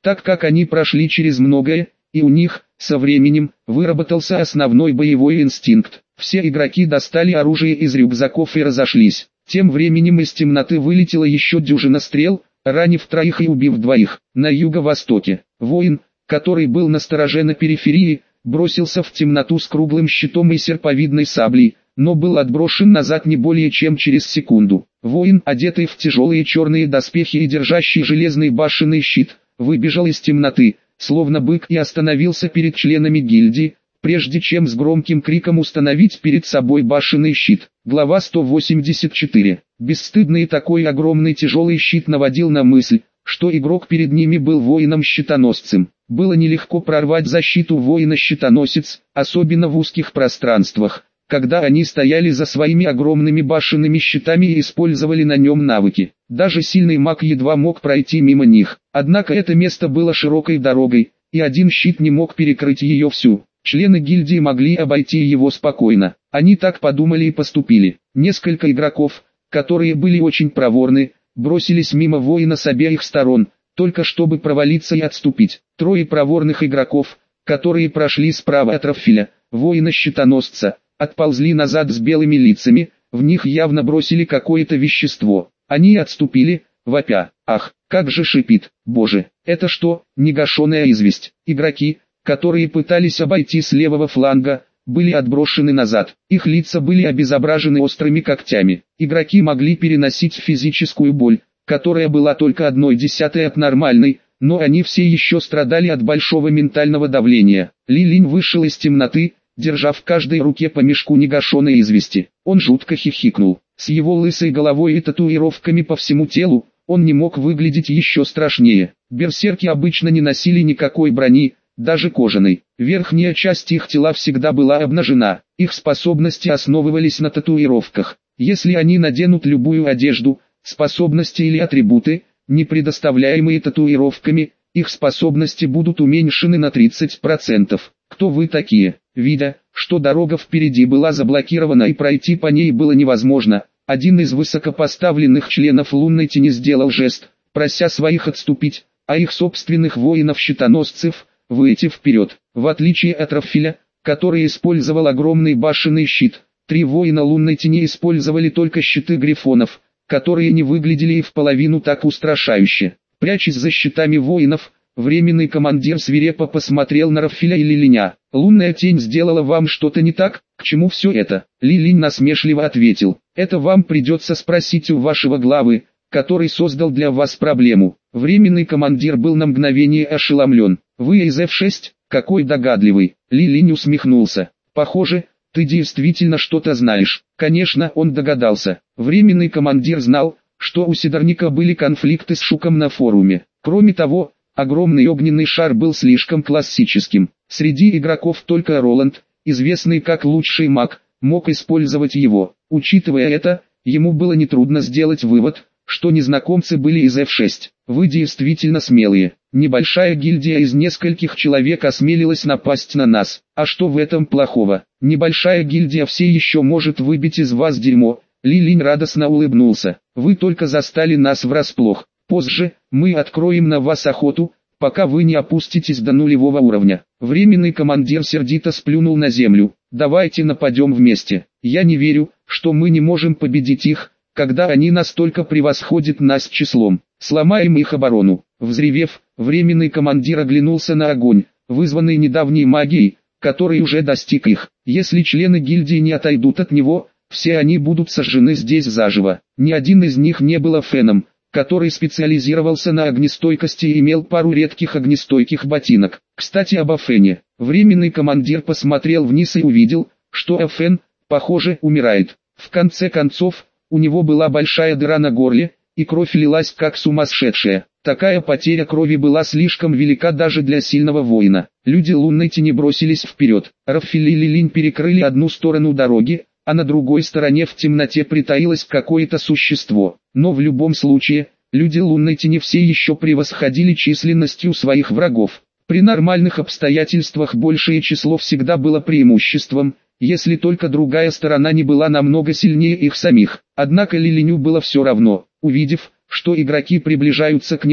так как они прошли через многое, и у них, со временем, выработался основной боевой инстинкт. Все игроки достали оружие из рюкзаков и разошлись. Тем временем из темноты вылетела еще дюжина стрел, ранив троих и убив двоих. На юго-востоке, воин, который был настороже на периферии, бросился в темноту с круглым щитом и серповидной саблей, но был отброшен назад не более чем через секунду. Воин, одетый в тяжелые черные доспехи и держащий железный башенный щит, выбежал из темноты, словно бык, и остановился перед членами гильдии, прежде чем с громким криком установить перед собой башенный щит. Глава сто восемьдесят четыре. Бесстыдный такой огромный тяжелый щит наводил на мысль, что игрок перед ними был воином-щитоносцем. Было нелегко прорвать защиту воина-щитоносец, особенно в узких пространствах, когда они стояли за своими огромными башенными щитами и использовали на нем навыки. Даже сильный маг едва мог пройти мимо них. Однако это место было широкой дорогой, и один щит не мог перекрыть ее всю. Члены гильдии могли обойти его спокойно. Они так подумали и поступили. Несколько игроков, которые были очень проворны, бросились мимо воина с обеих сторон, только чтобы провалиться и отступить. Трое проворных игроков, которые прошли справа от Раффеля, воина-щитоносца, отползли назад с белыми лицами, в них явно бросили какое-то вещество. Они отступили, вопя: «Ах, как же шипит! Боже, это что, негашеная известь!» Игроки, которые пытались обойти с левого фланга, были отброшены назад. Их лица были обезображены острыми когтями. Игроки могли переносить физическую боль, которая была только одной десятой от нормальной, но они все еще страдали от большого ментального давления. Ли Линь вышел из темноты, держа в каждой руке по мешку негашеной извести. Он жутко хихикнул. С его лысой головой и татуировками по всему телу, он не мог выглядеть еще страшнее. Берсерки обычно не носили никакой брони, даже кожаной. Верхняя часть их тела всегда была обнажена. Их способности основывались на татуировках. Если они наденут любую одежду, способности или атрибуты, не предоставляемые татуировками, их способности будут уменьшены на тридцать процентов. Кто вы такие? Видя, что дорога впереди была заблокирована и пройти по ней было невозможно, один из высокопоставленных членов лунной тени сделал жест, прося своих отступить, а их собственных воинов-щитоносцев выйти вперед. В отличие от Раффеля, который использовал огромный башенный щит, три воина лунной тени использовали только щиты грифонов, которые не выглядели и в половину так устрашающе. Прячась за щитами воинов, временный командир свирепо посмотрел на Раффеля и Ли Линя. «Лунная тень сделала вам что-то не так? К чему все это?» Ли Линь насмешливо ответил: «Это вам придется спросить у вашего главы, который создал для вас проблему». Временный командир был на мгновение ошеломлен. «Вы из эф шесть? Какой догадливый!» Ли Линь усмехнулся. «Похоже, ты действительно что-то знаешь». Конечно, он догадался. Временный командир знал, что у Сидорника были конфликты с Шуком на форуме. Кроме того, огромный огненный шар был слишком классическим. Среди игроков только Роланд, известный как лучший маг, мог использовать его. Учитывая это, ему было нетрудно сделать вывод, что незнакомцы были из эф шесть. «Вы действительно смелые. Небольшая гильдия из нескольких человек осмелилась напасть на нас. А что в этом плохого? Небольшая гильдия все еще может выбить из вас дерьмо». Ли Линь радостно улыбнулся. «Вы только застали нас врасплох. Позже, мы откроем на вас охоту, пока вы не опуститесь до нулевого уровня». Временный командир сердито сплюнул на землю. «Давайте нападем вместе. Я не верю, что мы не можем победить их, когда они настолько превосходят нас числом. Сломаем их оборону». Взревев, временный командир оглянулся на огонь, вызванный недавней магией, который уже достиг их. Если члены гильдии не отойдут от него, все они будут сожжены здесь заживо. Ни один из них не был феном, который специализировался на огнестойкости и имел пару редких огнестойких ботинок. Кстати, об Афене. Временный командир посмотрел вниз и увидел, что Афен, похоже, умирает. В конце концов, у него была большая дыра на горле, и кровь лилась как сумасшедшая. Такая потеря крови была слишком велика даже для сильного воина. Люди лунной тени бросились вперед. Раффель и Ли Линь перекрыли одну сторону дороги, а на другой стороне в темноте притаилось какое-то существо. Но в любом случае, люди лунной тени все еще превосходили численностью своих врагов. При нормальных обстоятельствах большее число всегда было преимуществом, если только другая сторона не была намного сильнее их самих. Однако Ли Линю было все равно. Увидев, что игроки приближаются к нему,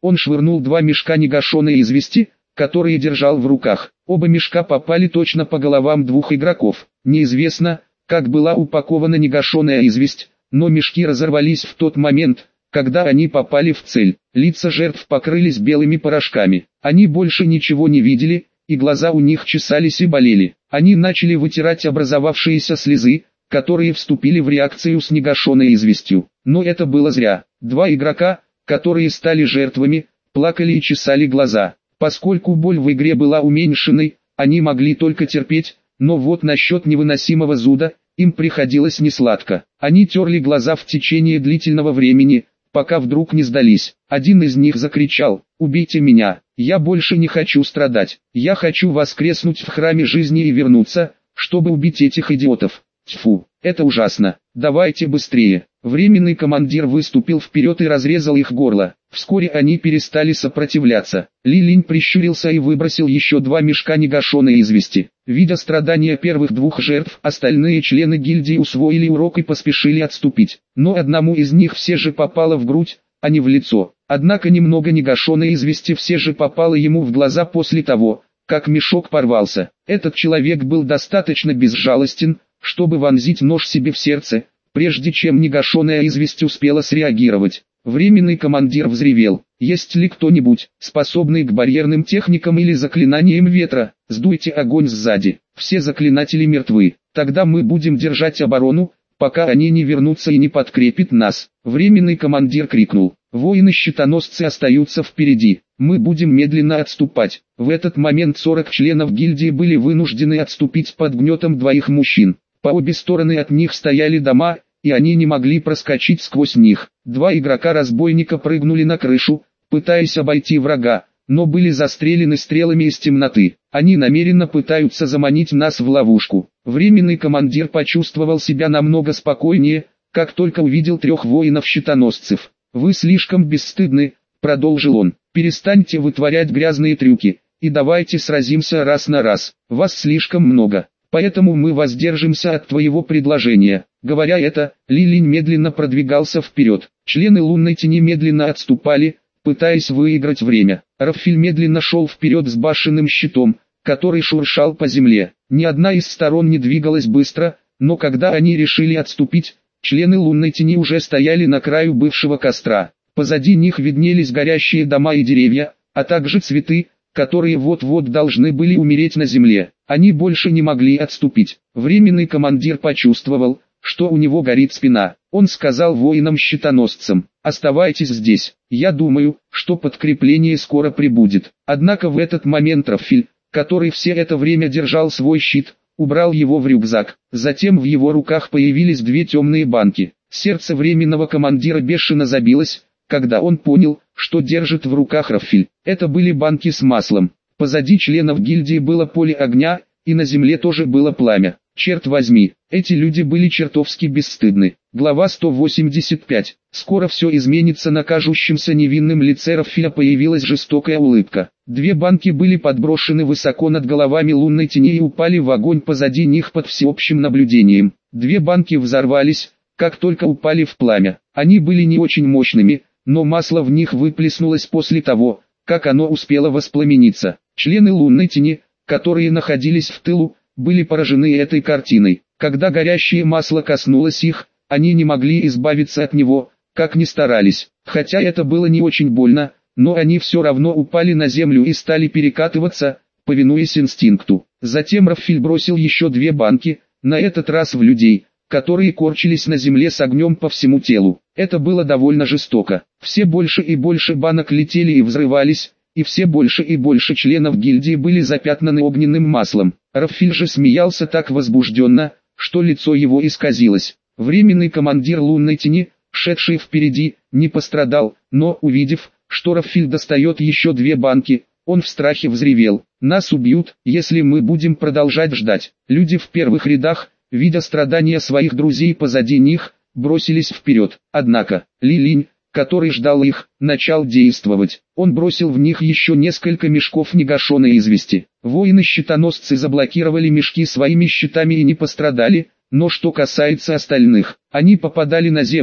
Он швырнул два мешка негашенной извести, которые держал в руках. Оба мешка попали точно по головам двух игроков. Неизвестно, как была упакована негашенная известь, но мешки разорвались в тот момент, когда они попали в цель. Лица жертв покрылись белыми порошками. Они больше ничего не видели, и глаза у них чесались и болели. Они начали вытирать образовавшиеся слезы, которые вступили в реакцию с негашенной известью. Но это было зря. Два игрока, которые стали жертвами, плакали и чесали глаза. Поскольку боль в игре была уменьшенной, они могли только терпеть, но вот насчет невыносимого зуда, им приходилось несладко. Они терли глаза в течение длительного времени, пока вдруг не сдались. Один из них закричал: «Убейте меня, я больше не хочу страдать, я хочу воскреснуть в храме жизни и вернуться, чтобы убить этих идиотов. Тьфу, это ужасно, давайте быстрее». Временный командир выступил вперед и разрезал их горло. Вскоре они перестали сопротивляться. Ли Линь прищурился и выбросил еще два мешка негашенной извести. Видя страдания первых двух жертв, остальные члены гильдии усвоили урок и поспешили отступить. Но одному из них все же попало в грудь, а не в лицо. Однако немного негашенной извести все же попало ему в глаза после того, как мешок порвался. Этот человек был достаточно безжалостен, чтобы вонзить нож себе в сердце, прежде чем негашенная известь успела среагировать. Временный командир взревел: «Есть ли кто-нибудь, способный к барьерным техникам или заклинаниям ветра? Сдуйте огонь сзади. Все заклинатели мертвы. Тогда мы будем держать оборону, пока они не вернутся и не подкрепят нас». Временный командир крикнул: «Воины-щитоносцы остаются впереди. Мы будем медленно отступать». В этот момент сорок членов гильдии были вынуждены отступить под гнетом двоих мужчин. По обе стороны от них стояли дома, и они не могли проскочить сквозь них. Два игрока-разбойника прыгнули на крышу, пытаясь обойти врага, но были застрелены стрелами из темноты. Они намеренно пытаются заманить нас в ловушку. Временный командир почувствовал себя намного спокойнее, как только увидел трех воинов-щитоносцев. «Вы слишком бесстыдны», — продолжил он. «Перестаньте вытворять грязные трюки, и давайте сразимся раз на раз. Вас слишком много. Поэтому мы воздержимся от твоего предложения». Говоря это, Ли Линь медленно продвигался вперед. Члены лунной тени медленно отступали, пытаясь выиграть время. Раффиль медленно шел вперед с башенным щитом, который шуршал по земле. Ни одна из сторон не двигалась быстро, но когда они решили отступить, члены лунной тени уже стояли на краю бывшего костра. Позади них виднелись горящие дома и деревья, а также цветы, которые вот-вот должны были умереть на земле. Они больше не могли отступить. Временный командир почувствовал, что у него горит спина. Он сказал воинам-щитоносцам: «Оставайтесь здесь, я думаю, что подкрепление скоро прибудет». Однако в этот момент Раффиль, который все это время держал свой щит, убрал его в рюкзак. Затем в его руках появились две темные банки. Сердце временного командира бешено забилось, когда он понял, что держит в руках Раффиль. Это были банки с маслом. Позади членов гильдии было поле огня, и на земле тоже было пламя. Черт возьми, эти люди были чертовски бесстыдны. Глава сто восемьдесят пять. Скоро все изменится. На кажущемся невинном лице Раффиля появилась жестокая улыбка. Две банки были подброшены высоко над головами лунной тени и упали в огонь позади них под всеобщим наблюдением. Две банки взорвались, как только упали в пламя. Они были не очень мощными, но масло в них выплеснулось после того, как оно успело воспламениться. Члены лунной тени, которые находились в тылу, были поражены этой картиной. Когда горящее масло коснулось их, они не могли избавиться от него, как ни старались. Хотя это было не очень больно, но они все равно упали на землю и стали перекатываться, повинуясь инстинкту. Затем Раффиль бросил еще две банки, на этот раз в людей, которые корчились на земле с огнем по всему телу. Это было довольно жестоко. Все больше и больше банок летели и взрывались, и все больше и больше членов гильдии были запятнаны огненным маслом. Раффиль же смеялся так возбужденно, что лицо его исказилось. Временный командир лунной тени, шедший впереди, не пострадал, но увидев, что Раффиль достает еще две банки, он в страхе взревел: «Нас убьют, если мы будем продолжать ждать». Люди в первых рядах, видя страдания своих друзей позади них, бросились вперед. Однако, Ли Линь, который ждал их, начал действовать. Он бросил в них еще несколько мешков негашенной извести. Воины-щитоносцы заблокировали мешки своими щитами и не пострадали, но что касается остальных, они попадали на землю,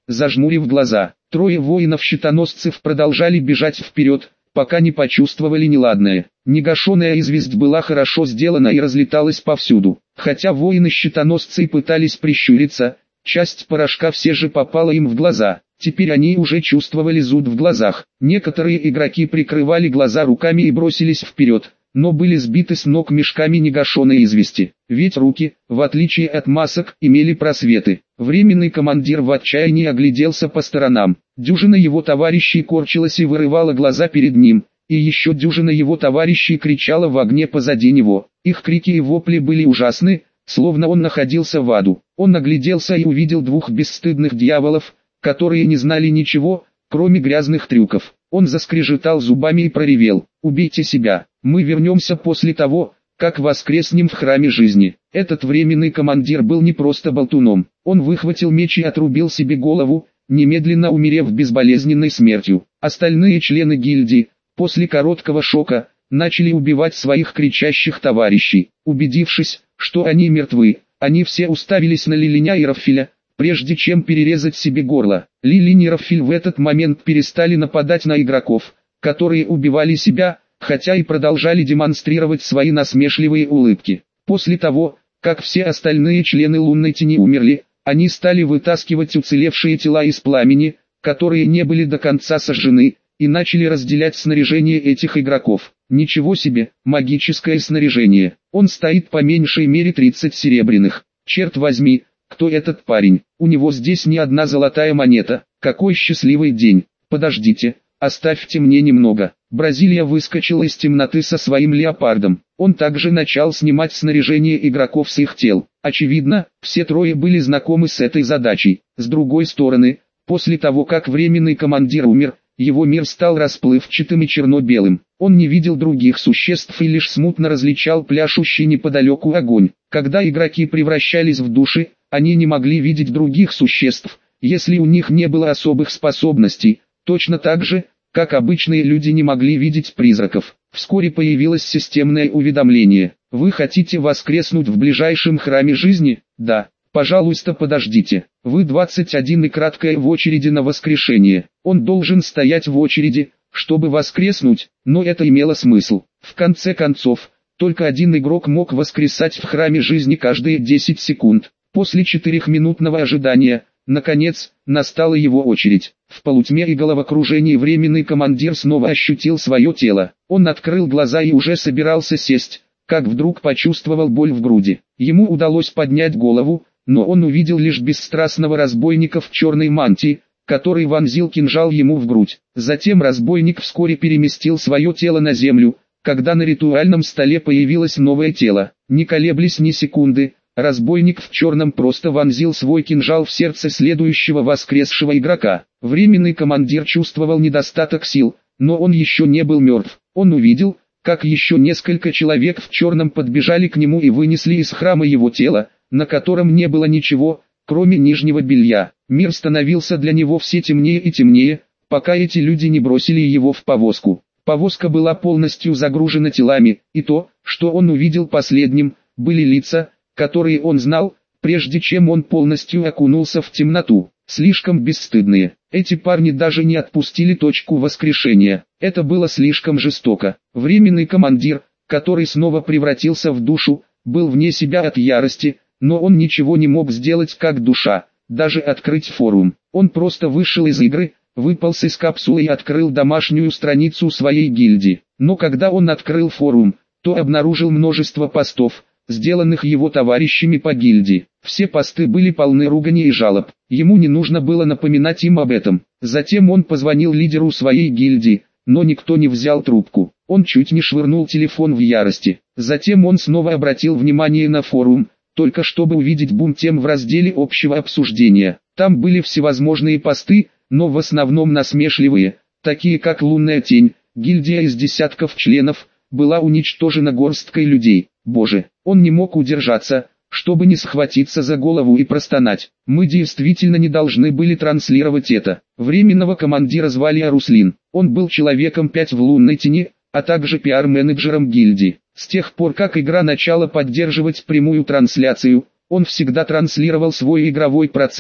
зажмурив глаза. Трое воинов-щитоносцев продолжали бежать вперед, пока не почувствовали неладное. Негашенная известь была хорошо сделана и разлеталась повсюду. Хотя воины-щитоносцы пытались прищуриться, часть порошка все же попала им в глаза. Теперь они уже чувствовали зуд в глазах. Некоторые игроки прикрывали глаза руками и бросились вперед, но были сбиты с ног мешками негашенной извести. Ведь руки, в отличие от масок, имели просветы. Временный командир в отчаянии огляделся по сторонам. Дюжина его товарищей корчилась и вырывала глаза перед ним, и еще дюжина его товарищей кричала в огне позади него. Их крики и вопли были ужасны, словно он находился в аду. Он огляделся и увидел двух бесстыдных дьяволов, которые не знали ничего, кроме грязных трюков. Он заскрежетал зубами и проревел: «Убейте себя, мы вернемся после того, как воскреснем в храме жизни». Этот временный командир был не просто болтуном. Он выхватил меч и отрубил себе голову, немедленно умерев безболезненной смертью. Остальные члены гильдии, после короткого шока, начали убивать своих кричащих товарищей. Убедившись, что они мертвы, они все уставились на Лилиня и Рафиля, прежде чем перерезать себе горло. Лилинь и Рафиль в этот момент перестали нападать на игроков, которые убивали себя, хотя и продолжали демонстрировать свои насмешливые улыбки. После того, как все остальные члены лунной тени умерли, они стали вытаскивать уцелевшие тела из пламени, которые не были до конца сожжены, и начали разделять снаряжение этих игроков. Ничего себе, магическое снаряжение. Он стоит по меньшей мере тридцать серебряных. Черт возьми, кто этот парень? У него здесь ни одна золотая монета. Какой счастливый день. Подождите, оставьте мне немного. Бразилия выскочила из темноты со своим леопардом. Он также начал снимать снаряжение игроков с их тел. Очевидно, все трое были знакомы с этой задачей. С другой стороны, после того как временный командир умер, его мир стал расплывчатым и черно-белым. Он не видел других существ и лишь смутно различал пляшущий неподалеку огонь. Когда игроки превращались в души, они не могли видеть других существ, если у них не было особых способностей, точно так же, как обычные люди не могли видеть призраков. Вскоре появилось системное уведомление: «Вы хотите воскреснуть в ближайшем храме жизни?» «Да». «Пожалуйста, подождите. Вы двадцать один и краткое в очереди на воскрешение». Он должен стоять в очереди, чтобы воскреснуть, но это имело смысл. В конце концов, только один игрок мог воскресать в храме жизни каждые десять секунд. После четырехминутного ожидания, наконец, настала его очередь. В полутьме и головокружении временный командир снова ощутил свое тело. Он открыл глаза и уже собирался сесть, как вдруг почувствовал боль в груди. Ему удалось поднять голову, но он увидел лишь бесстрастного разбойника в черной мантии, который вонзил кинжал ему в грудь. Затем разбойник вскоре переместил свое тело на землю, когда на ритуальном столе появилось новое тело. Не колеблясь ни секунды, разбойник в черном просто вонзил свой кинжал в сердце следующего воскресшего игрока. Временный командир чувствовал недостаток сил, но он еще не был мертв. Он увидел, как еще несколько человек в черном подбежали к нему и вынесли из храма его тело, на котором не было ничего, кроме нижнего белья. Мир становился для него все темнее и темнее, пока эти люди не бросили его в повозку. Повозка была полностью загружена телами, и то, что он увидел последним, были лица, которые он знал, прежде чем он полностью окунулся в темноту. Слишком бесстыдные. Эти парни даже не отпустили точку воскрешения. Это было слишком жестоко. Временный командир, который снова превратился в душу, был вне себя от ярости, но он ничего не мог сделать как душа, даже открыть форум. Он просто вышел из игры, выполз из капсулы и открыл домашнюю страницу своей гильдии. Но когда он открыл форум, то обнаружил множество постов, сделанных его товарищами по гильдии. Все посты были полны ругани и жалоб. Ему не нужно было напоминать им об этом. Затем он позвонил лидеру своей гильдии, но никто не взял трубку. Он чуть не швырнул телефон в ярости. Затем он снова обратил внимание на форум, только чтобы увидеть бум тем в разделе общего обсуждения. Там были всевозможные посты, но в основном насмешливые, такие как «Лунная тень», гильдия из десятков членов, была уничтожена горсткой людей. Боже, он не мог удержаться, чтобы не схватиться за голову и простонать. Мы действительно не должны были транслировать это. Временного командира звали Аруслин. Он был человеком пять в Лунной тени, а также пиар-менеджером гильдии. С тех пор как игра начала поддерживать прямую трансляцию, он всегда транслировал свой игровой процесс,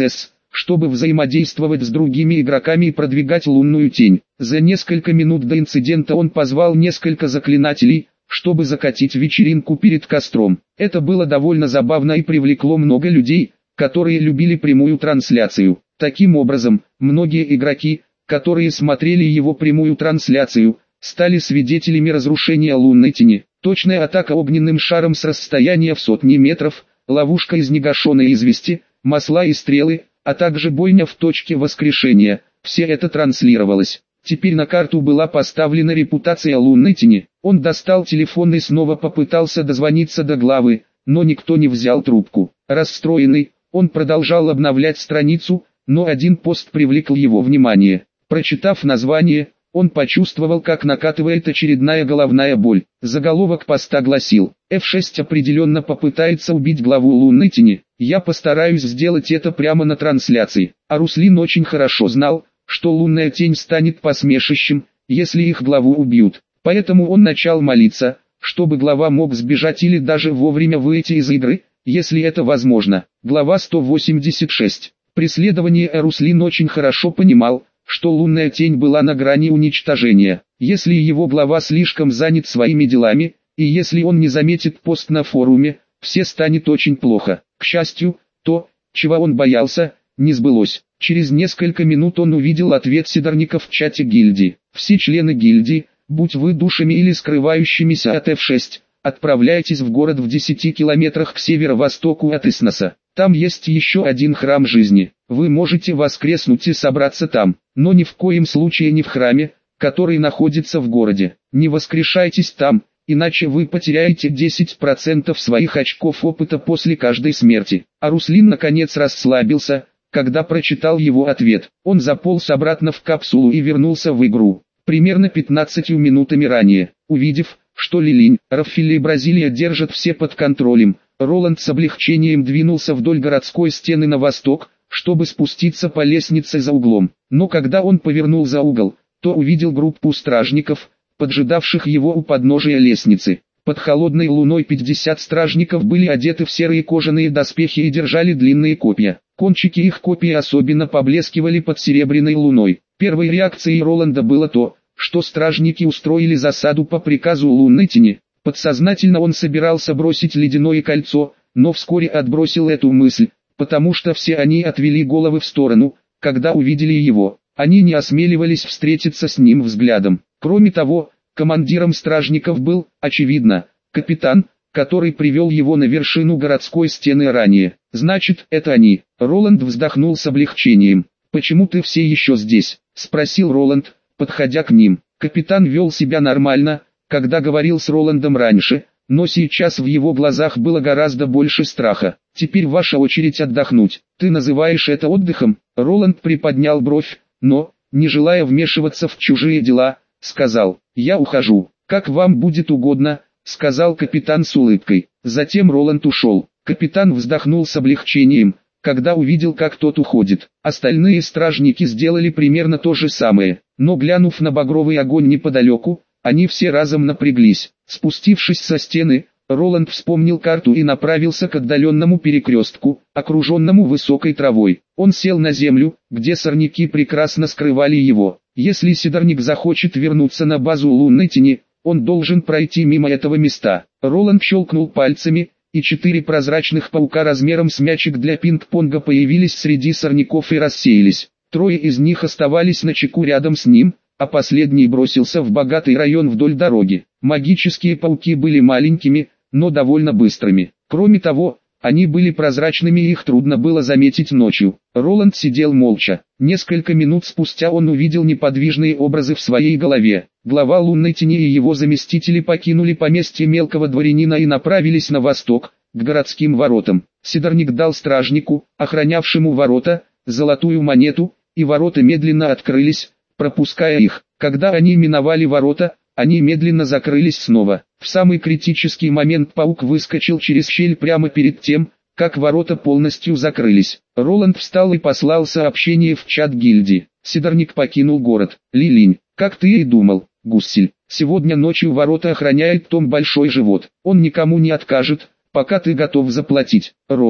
чтобы взаимодействовать с другими игроками и продвигать лунную тень. За несколько минут до инцидента он позвал несколько заклинателей, чтобы закатить вечеринку перед костром. Это было довольно забавно и привлекло много людей, которые любили прямую трансляцию. Таким образом, многие игроки, которые смотрели его прямую трансляцию, стали свидетелями разрушения лунной тени. Точная атака огненным шаром с расстояния в сотни метров, ловушка из негашенной извести, масла и стрелы, а также бойня в точке воскрешения. Все это транслировалось. Теперь на карту была поставлена репутация лунной тени. Он достал телефон и снова попытался дозвониться до главы, но никто не взял трубку. Расстроенный, он продолжал обновлять страницу, но один пост привлекл его внимание. Прочитав название, он почувствовал, как накатывает очередная головная боль. Заголовок поста гласил: эф шесть определенно попытается убить главу лунной тени. Я постараюсь сделать это прямо на трансляции. А Руслин очень хорошо знал, что лунная тень станет посмешищем, если их главу убьют. Поэтому он начал молиться, чтобы глава мог сбежать или даже вовремя выйти из игры, если это возможно. Глава сто восемьдесят шесть. Преследование. Руслин очень хорошо понимал, что лунная тень была на грани уничтожения. Если его глава слишком занят своими делами, и если он не заметит пост на форуме, все станет очень плохо. К счастью, то, чего он боялся, не сбылось. Через несколько минут он увидел ответ Сидорника в чате гильдии. Все члены гильдии, будь вы душами или скрывающимися от эф шесть, отправляйтесь в город в десяти километрах к северо-востоку от Исноса. Там есть еще один храм жизни. Вы можете воскреснуть и собраться там, но ни в коем случае не в храме, который находится в городе. Не воскрешайтесь там, иначе вы потеряете десять процентов своих очков опыта после каждой смерти. А Руслин наконец расслабился, когда прочитал его ответ. Он заполз обратно в капсулу и вернулся в игру. Примерно пятнадцатью минутами ранее, увидев, что Лилинь, Раффили и Бразилия держат все под контролем, Роланд с облегчением двинулся вдоль городской стены на восток, чтобы спуститься по лестнице за углом. Но когда он повернул за угол, то увидел группу стражников, поджидавших его у подножия лестницы. Под холодной луной пятьдесят стражников были одеты в серые кожаные доспехи и держали длинные копья. Кончики их копий особенно поблескивали под серебряной луной. Первой реакцией Роланда было то, что стражники устроили засаду по приказу лунной тени. Подсознательно он собирался бросить ледяное кольцо, но вскоре отбросил эту мысль, потому что все они отвели головы в сторону, когда увидели его. Они не осмеливались встретиться с ним взглядом. Кроме того, командиром стражников был, очевидно, капитан, который привел его на вершину городской стены ранее. Значит, это они. Роланд вздохнул с облегчением. «Почему ты все еще здесь?» – спросил Роланд, подходя к ним. Капитан вел себя нормально, когда говорил с Роландом раньше, но сейчас в его глазах было гораздо больше страха. «Теперь ваша очередь отдохнуть. Ты называешь это отдыхом?» Роланд приподнял бровь, но, не желая вмешиваться в чужие дела, сказал: «Я ухожу. Как вам будет угодно», — сказал капитан с улыбкой. Затем Роланд ушел. Капитан вздохнул с облегчением, когда увидел, как тот уходит. Остальные стражники сделали примерно то же самое, но глянув на багровый огонь неподалеку, они все разом напряглись. Спустившись со стены, Роланд вспомнил карту и направился к отдаленному перекрестку, окруженному высокой травой. Он сел на землю, где сорняки прекрасно скрывали его. Если Сидорник захочет вернуться на базу лунной тени, он должен пройти мимо этого места. Роланд щелкнул пальцами, и четыре прозрачных паука размером с мячик для пинг-понга появились среди сорняков и рассеялись. Трое из них оставались на чеку рядом с ним, а последний бросился в богатый район вдоль дороги. Магические пауки были маленькими, но довольно быстрыми. Кроме того, они были прозрачными и их трудно было заметить ночью. Роланд сидел молча. Несколько минут спустя он увидел неподвижные образы в своей голове. Глава лунной тени и его заместители покинули поместье мелкого дворянина и направились на восток, к городским воротам. Сидорник дал стражнику, охранявшему ворота, золотую монету, и ворота медленно открылись, пропуская их. Когда они миновали ворота, они медленно закрылись снова. В самый критический момент паук выскочил через щель прямо перед тем, как ворота полностью закрылись. Роланд встал и послал сообщение в чат гильдии. Сидорник покинул город. Лилинь, как ты и думал, Гуссель. Сегодня ночью ворота охраняет Том Большой Живот. Он никому не откажет, пока ты готов заплатить. Роланд,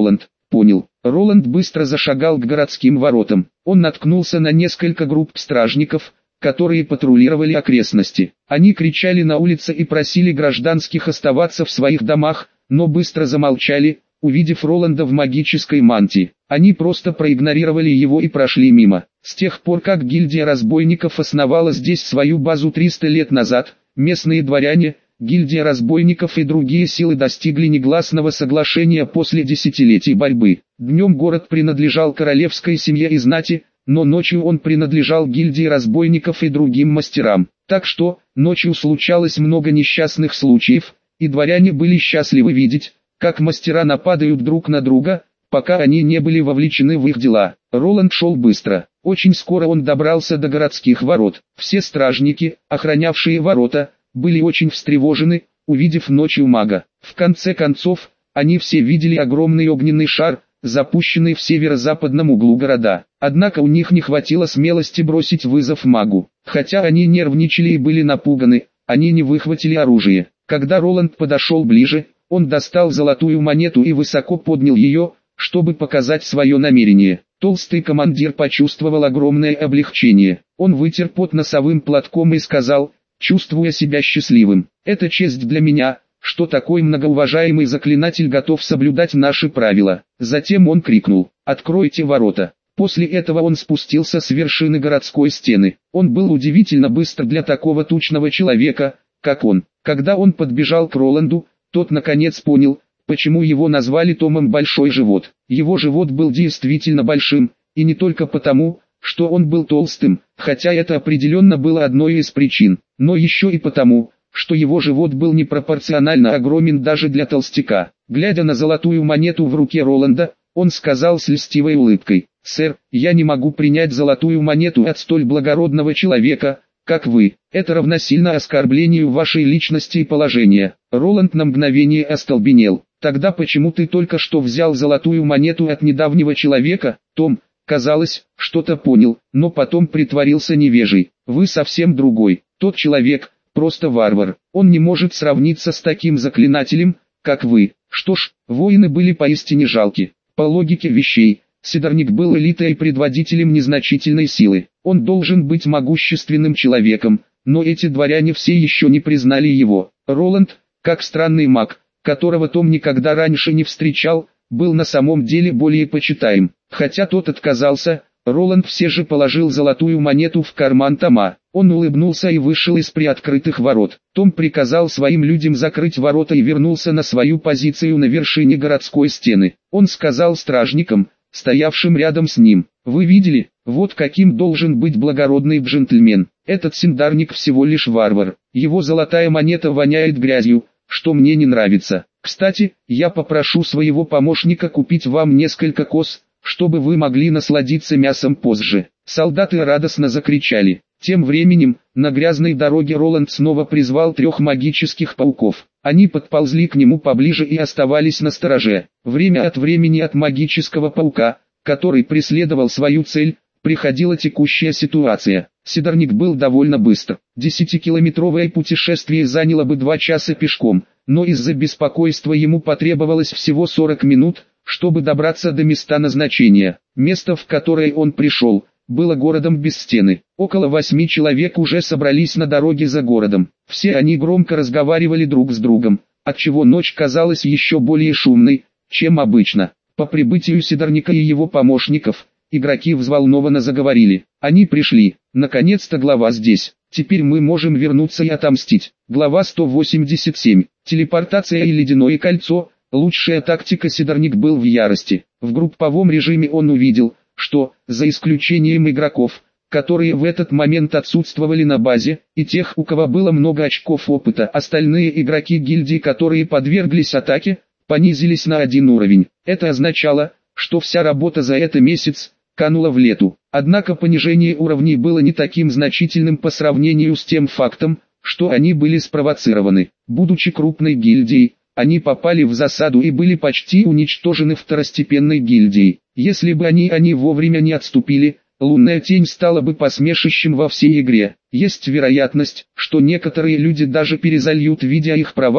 Понял. Роланд быстро зашагал к городским воротам. Он наткнулся на несколько групп стражников, которые патрулировали окрестности. Они кричали на улице и просили гражданских оставаться в своих домах, но быстро замолчали, увидев Роланда в магической мантии. Они просто проигнорировали его и прошли мимо. С тех пор, как гильдия разбойников основала здесь свою базу триста лет назад, местные дворяне, гильдия разбойников и другие силы достигли негласного соглашения после десятилетий борьбы. Днем город принадлежал королевской семье и знати, но ночью он принадлежал гильдии разбойников и другим мастерам. Так что, ночью случалось много несчастных случаев, и дворяне были счастливы видеть, как мастера нападают друг на друга, пока они не были вовлечены в их дела. Роланд шел быстро. Очень скоро он добрался до городских ворот. Все стражники, охранявшие ворота, были очень встревожены, увидев ночью мага. В конце концов, они все видели огромный огненный шар, запущенный в северо-западном углу города. Однако у них не хватило смелости бросить вызов магу. Хотя они нервничали и были напуганы, они не выхватили оружие. Когда Роланд подошел ближе, он достал золотую монету и высоко поднял ее, чтобы показать свое намерение. Толстый командир почувствовал огромное облегчение. Он вытер пот носовым платком и сказал, чувствуя себя счастливым: «Это честь для меня, что такой многоуважаемый заклинатель готов соблюдать наши правила». Затем он крикнул: «Откройте ворота». После этого он спустился с вершины городской стены. Он был удивительно быстр для такого тучного человека, как он. Когда он подбежал к Роланду, тот наконец понял, почему его назвали Томом Большой Живот. Его живот был действительно большим, и не только потому, что он был толстым, хотя это определенно было одной из причин, но еще и потому, что его живот был непропорционально огромен даже для толстяка. Глядя на золотую монету в руке Роланда, он сказал с льстивой улыбкой: «Сэр, я не могу принять золотую монету от столь благородного человека, как вы. Это равносильно оскорблению вашей личности и положения». Роланд на мгновение остолбенел. «Тогда почему ты только что взял золотую монету от недавнего человека?» Том, казалось, что-то понял, но потом притворился невежей. «Вы совсем другой. Тот человек — просто варвар. Он не может сравниться с таким заклинателем, как вы». Что ж, воины были поистине жалки. По логике вещей, Сидорник был элитой и предводителем незначительной силы. Он должен быть могущественным человеком, но эти дворяне все еще не признали его. Роланд, как странный маг, которого Том никогда раньше не встречал, был на самом деле более почитаем. Хотя тот отказался, Роланд все же положил золотую монету в карман Тома. Он улыбнулся и вышел из приоткрытых ворот. Том приказал своим людям закрыть ворота и вернулся на свою позицию на вершине городской стены. Он сказал стражникам, стоявшим рядом с ним: «Вы видели, вот каким должен быть благородный джентльмен. Этот синдарник всего лишь варвар. Его золотая монета воняет грязью, что мне не нравится. Кстати, я попрошу своего помощника купить вам несколько коз, чтобы вы могли насладиться мясом позже». Солдаты радостно закричали. Тем временем, на грязной дороге Роланд снова призвал трех магических пауков. Они подползли к нему поближе и оставались настороже. Время от времени от магического паука, который преследовал свою цель, приходила текущая ситуация. Сидорник был довольно быстр. Десятикилометровое путешествие заняло бы два часа пешком, но из-за беспокойства ему потребовалось всего сорок минут, чтобы добраться до места назначения. Место, в которое он пришел, было городом без стены. Около восьми человек уже собрались на дороге за городом. Все они громко разговаривали друг с другом, отчего ночь казалась еще более шумной, чем обычно. По прибытию Сидорника и его помощников, игроки взволнованно заговорили. Они пришли. Наконец-то глава здесь. Теперь мы можем вернуться и отомстить. Глава сто восемьдесят семь. Телепортация и ледяное кольцо. Лучшая тактика. Сидорник был в ярости. В групповом режиме он увидел, что, за исключением игроков, которые в этот момент отсутствовали на базе, и тех, у кого было много очков опыта, остальные игроки гильдии, которые подверглись атаке, понизились на один уровень. Это означало, что вся работа за этот месяц канула в лету. Однако понижение уровней было не таким значительным по сравнению с тем фактом, что они были спровоцированы. Будучи крупной гильдией, они попали в засаду и были почти уничтожены второстепенной гильдией. Если бы они, они вовремя не отступили, лунная тень стала бы посмешищем во всей игре. Есть вероятность, что некоторые люди даже перезальют, видя их провала,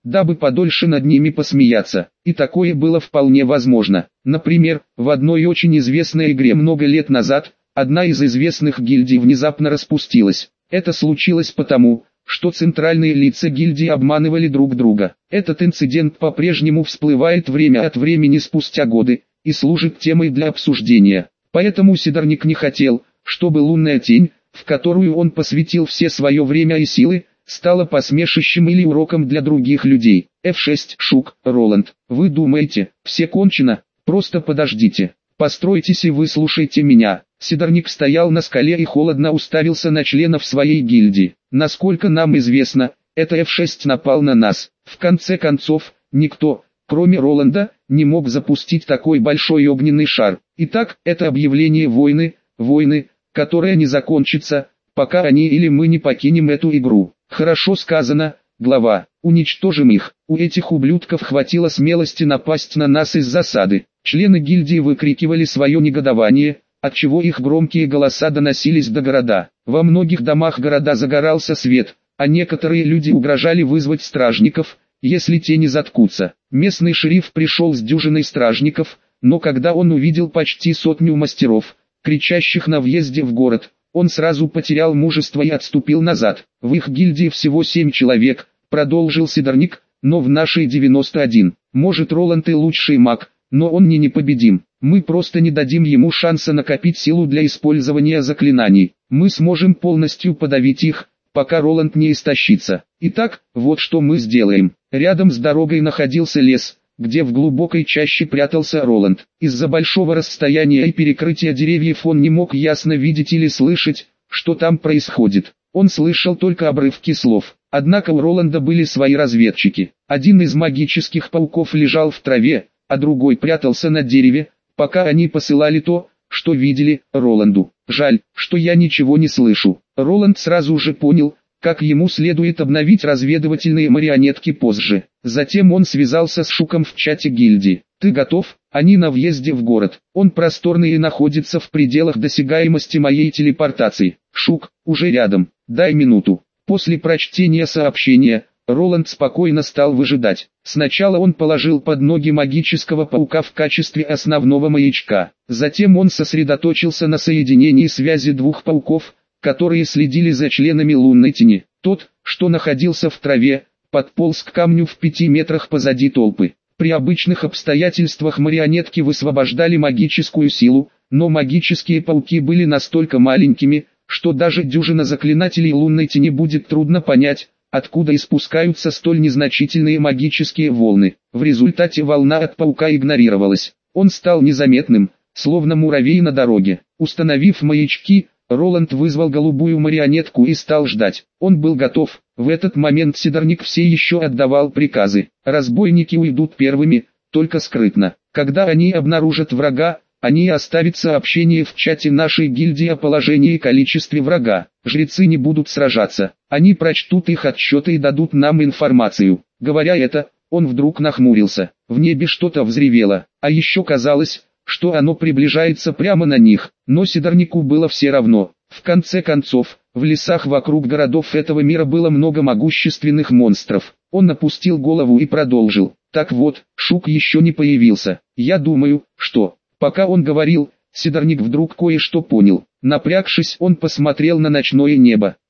дабы подольше над ними посмеяться. И такое было вполне возможно. Например, в одной очень известной игре много лет назад, одна из известных гильдий внезапно распустилась. Это случилось потому, что центральные лица гильдии обманывали друг друга. Этот инцидент по-прежнему всплывает время от времени спустя годы, и служит темой для обсуждения. Поэтому Сидорник не хотел, чтобы лунная тень, в которую он посвятил все свое время и силы, стала посмешищем или уроком для других людей. эф шесть, Шук, Роланд. Вы думаете, все кончено? Просто подождите. Постройтесь и выслушайте меня. Сидорник стоял на скале и холодно уставился на членов своей гильдии. Насколько нам известно, это эф шесть напал на нас. В конце концов, никто, кроме Роланда, не мог запустить такой большой огненный шар. Итак, это объявление войны, войны, которая не закончится, пока они или мы не покинем эту игру. Хорошо сказано, глава. Уничтожим их. У этих ублюдков хватило смелости напасть на нас из засады. Члены гильдии выкрикивали свое негодование, отчего их громкие голоса доносились до города. Во многих домах города загорался свет, а некоторые люди угрожали вызвать стражников, если те не заткнутся. Местный шериф пришел с дюжиной стражников, но когда он увидел почти сотню мастеров, кричащих на въезде в город, он сразу потерял мужество и отступил назад. В их гильдии всего семь человек, продолжил Сидорник, но в нашей девяносто один. Может, Роланд и лучший маг, но он не непобедим. Мы просто не дадим ему шанса накопить силу для использования заклинаний. Мы сможем полностью подавить их, пока Роланд не истощится. Итак, вот что мы сделаем. Рядом с дорогой находился лес, где в глубокой чаще прятался Роланд. Из-за большого расстояния и перекрытия деревьев он не мог ясно видеть или слышать, что там происходит. Он слышал только обрывки слов. Однако у Роланда были свои разведчики. Один из магических пауков лежал в траве, а другой прятался на дереве, пока они посылали то, что видели, Роланду. Жаль, что я ничего не слышу. Роланд сразу же понял, как ему следует обновить разведывательные марионетки позже. Затем он связался с Шуком в чате гильдии. «Ты готов?» Они на въезде в город. Он просторный и находится в пределах досягаемости моей телепортации. Шук, уже рядом. Дай минуту. После прочтения сообщения, Роланд спокойно стал выжидать. Сначала он положил под ноги магического паука в качестве основного маячка. Затем он сосредоточился на соединении связи двух пауков, которые следили за членами лунной тени. Тот, что находился в траве, подполз к камню в пяти метрах позади толпы. При обычных обстоятельствах марионетки высвобождали магическую силу, но магические пауки были настолько маленькими, что даже дюжина заклинателей лунной тени будет трудно понять, откуда испускаются столь незначительные магические волны. В результате волна от паука игнорировалась. Он стал незаметным, словно муравей на дороге. Установив маячки, Роланд вызвал голубую марионетку и стал ждать. Он был готов. В этот момент Сидорник все еще отдавал приказы. Разбойники уйдут первыми, только скрытно. Когда они обнаружат врага, они оставят сообщение в чате нашей гильдии о положении и количестве врага. Жрецы не будут сражаться. Они прочтут их отчеты и дадут нам информацию. Говоря это, он вдруг нахмурился. В небе что-то взревело, а еще казалось, что оно приближается прямо на них. Но Сидорнику было все равно. В конце концов, в лесах вокруг городов этого мира было много могущественных монстров. Он опустил голову и продолжил. Так вот, Шук еще не появился. Я думаю, что... Пока он говорил, Сидорник вдруг кое-что понял. Напрягшись, он посмотрел на ночное небо.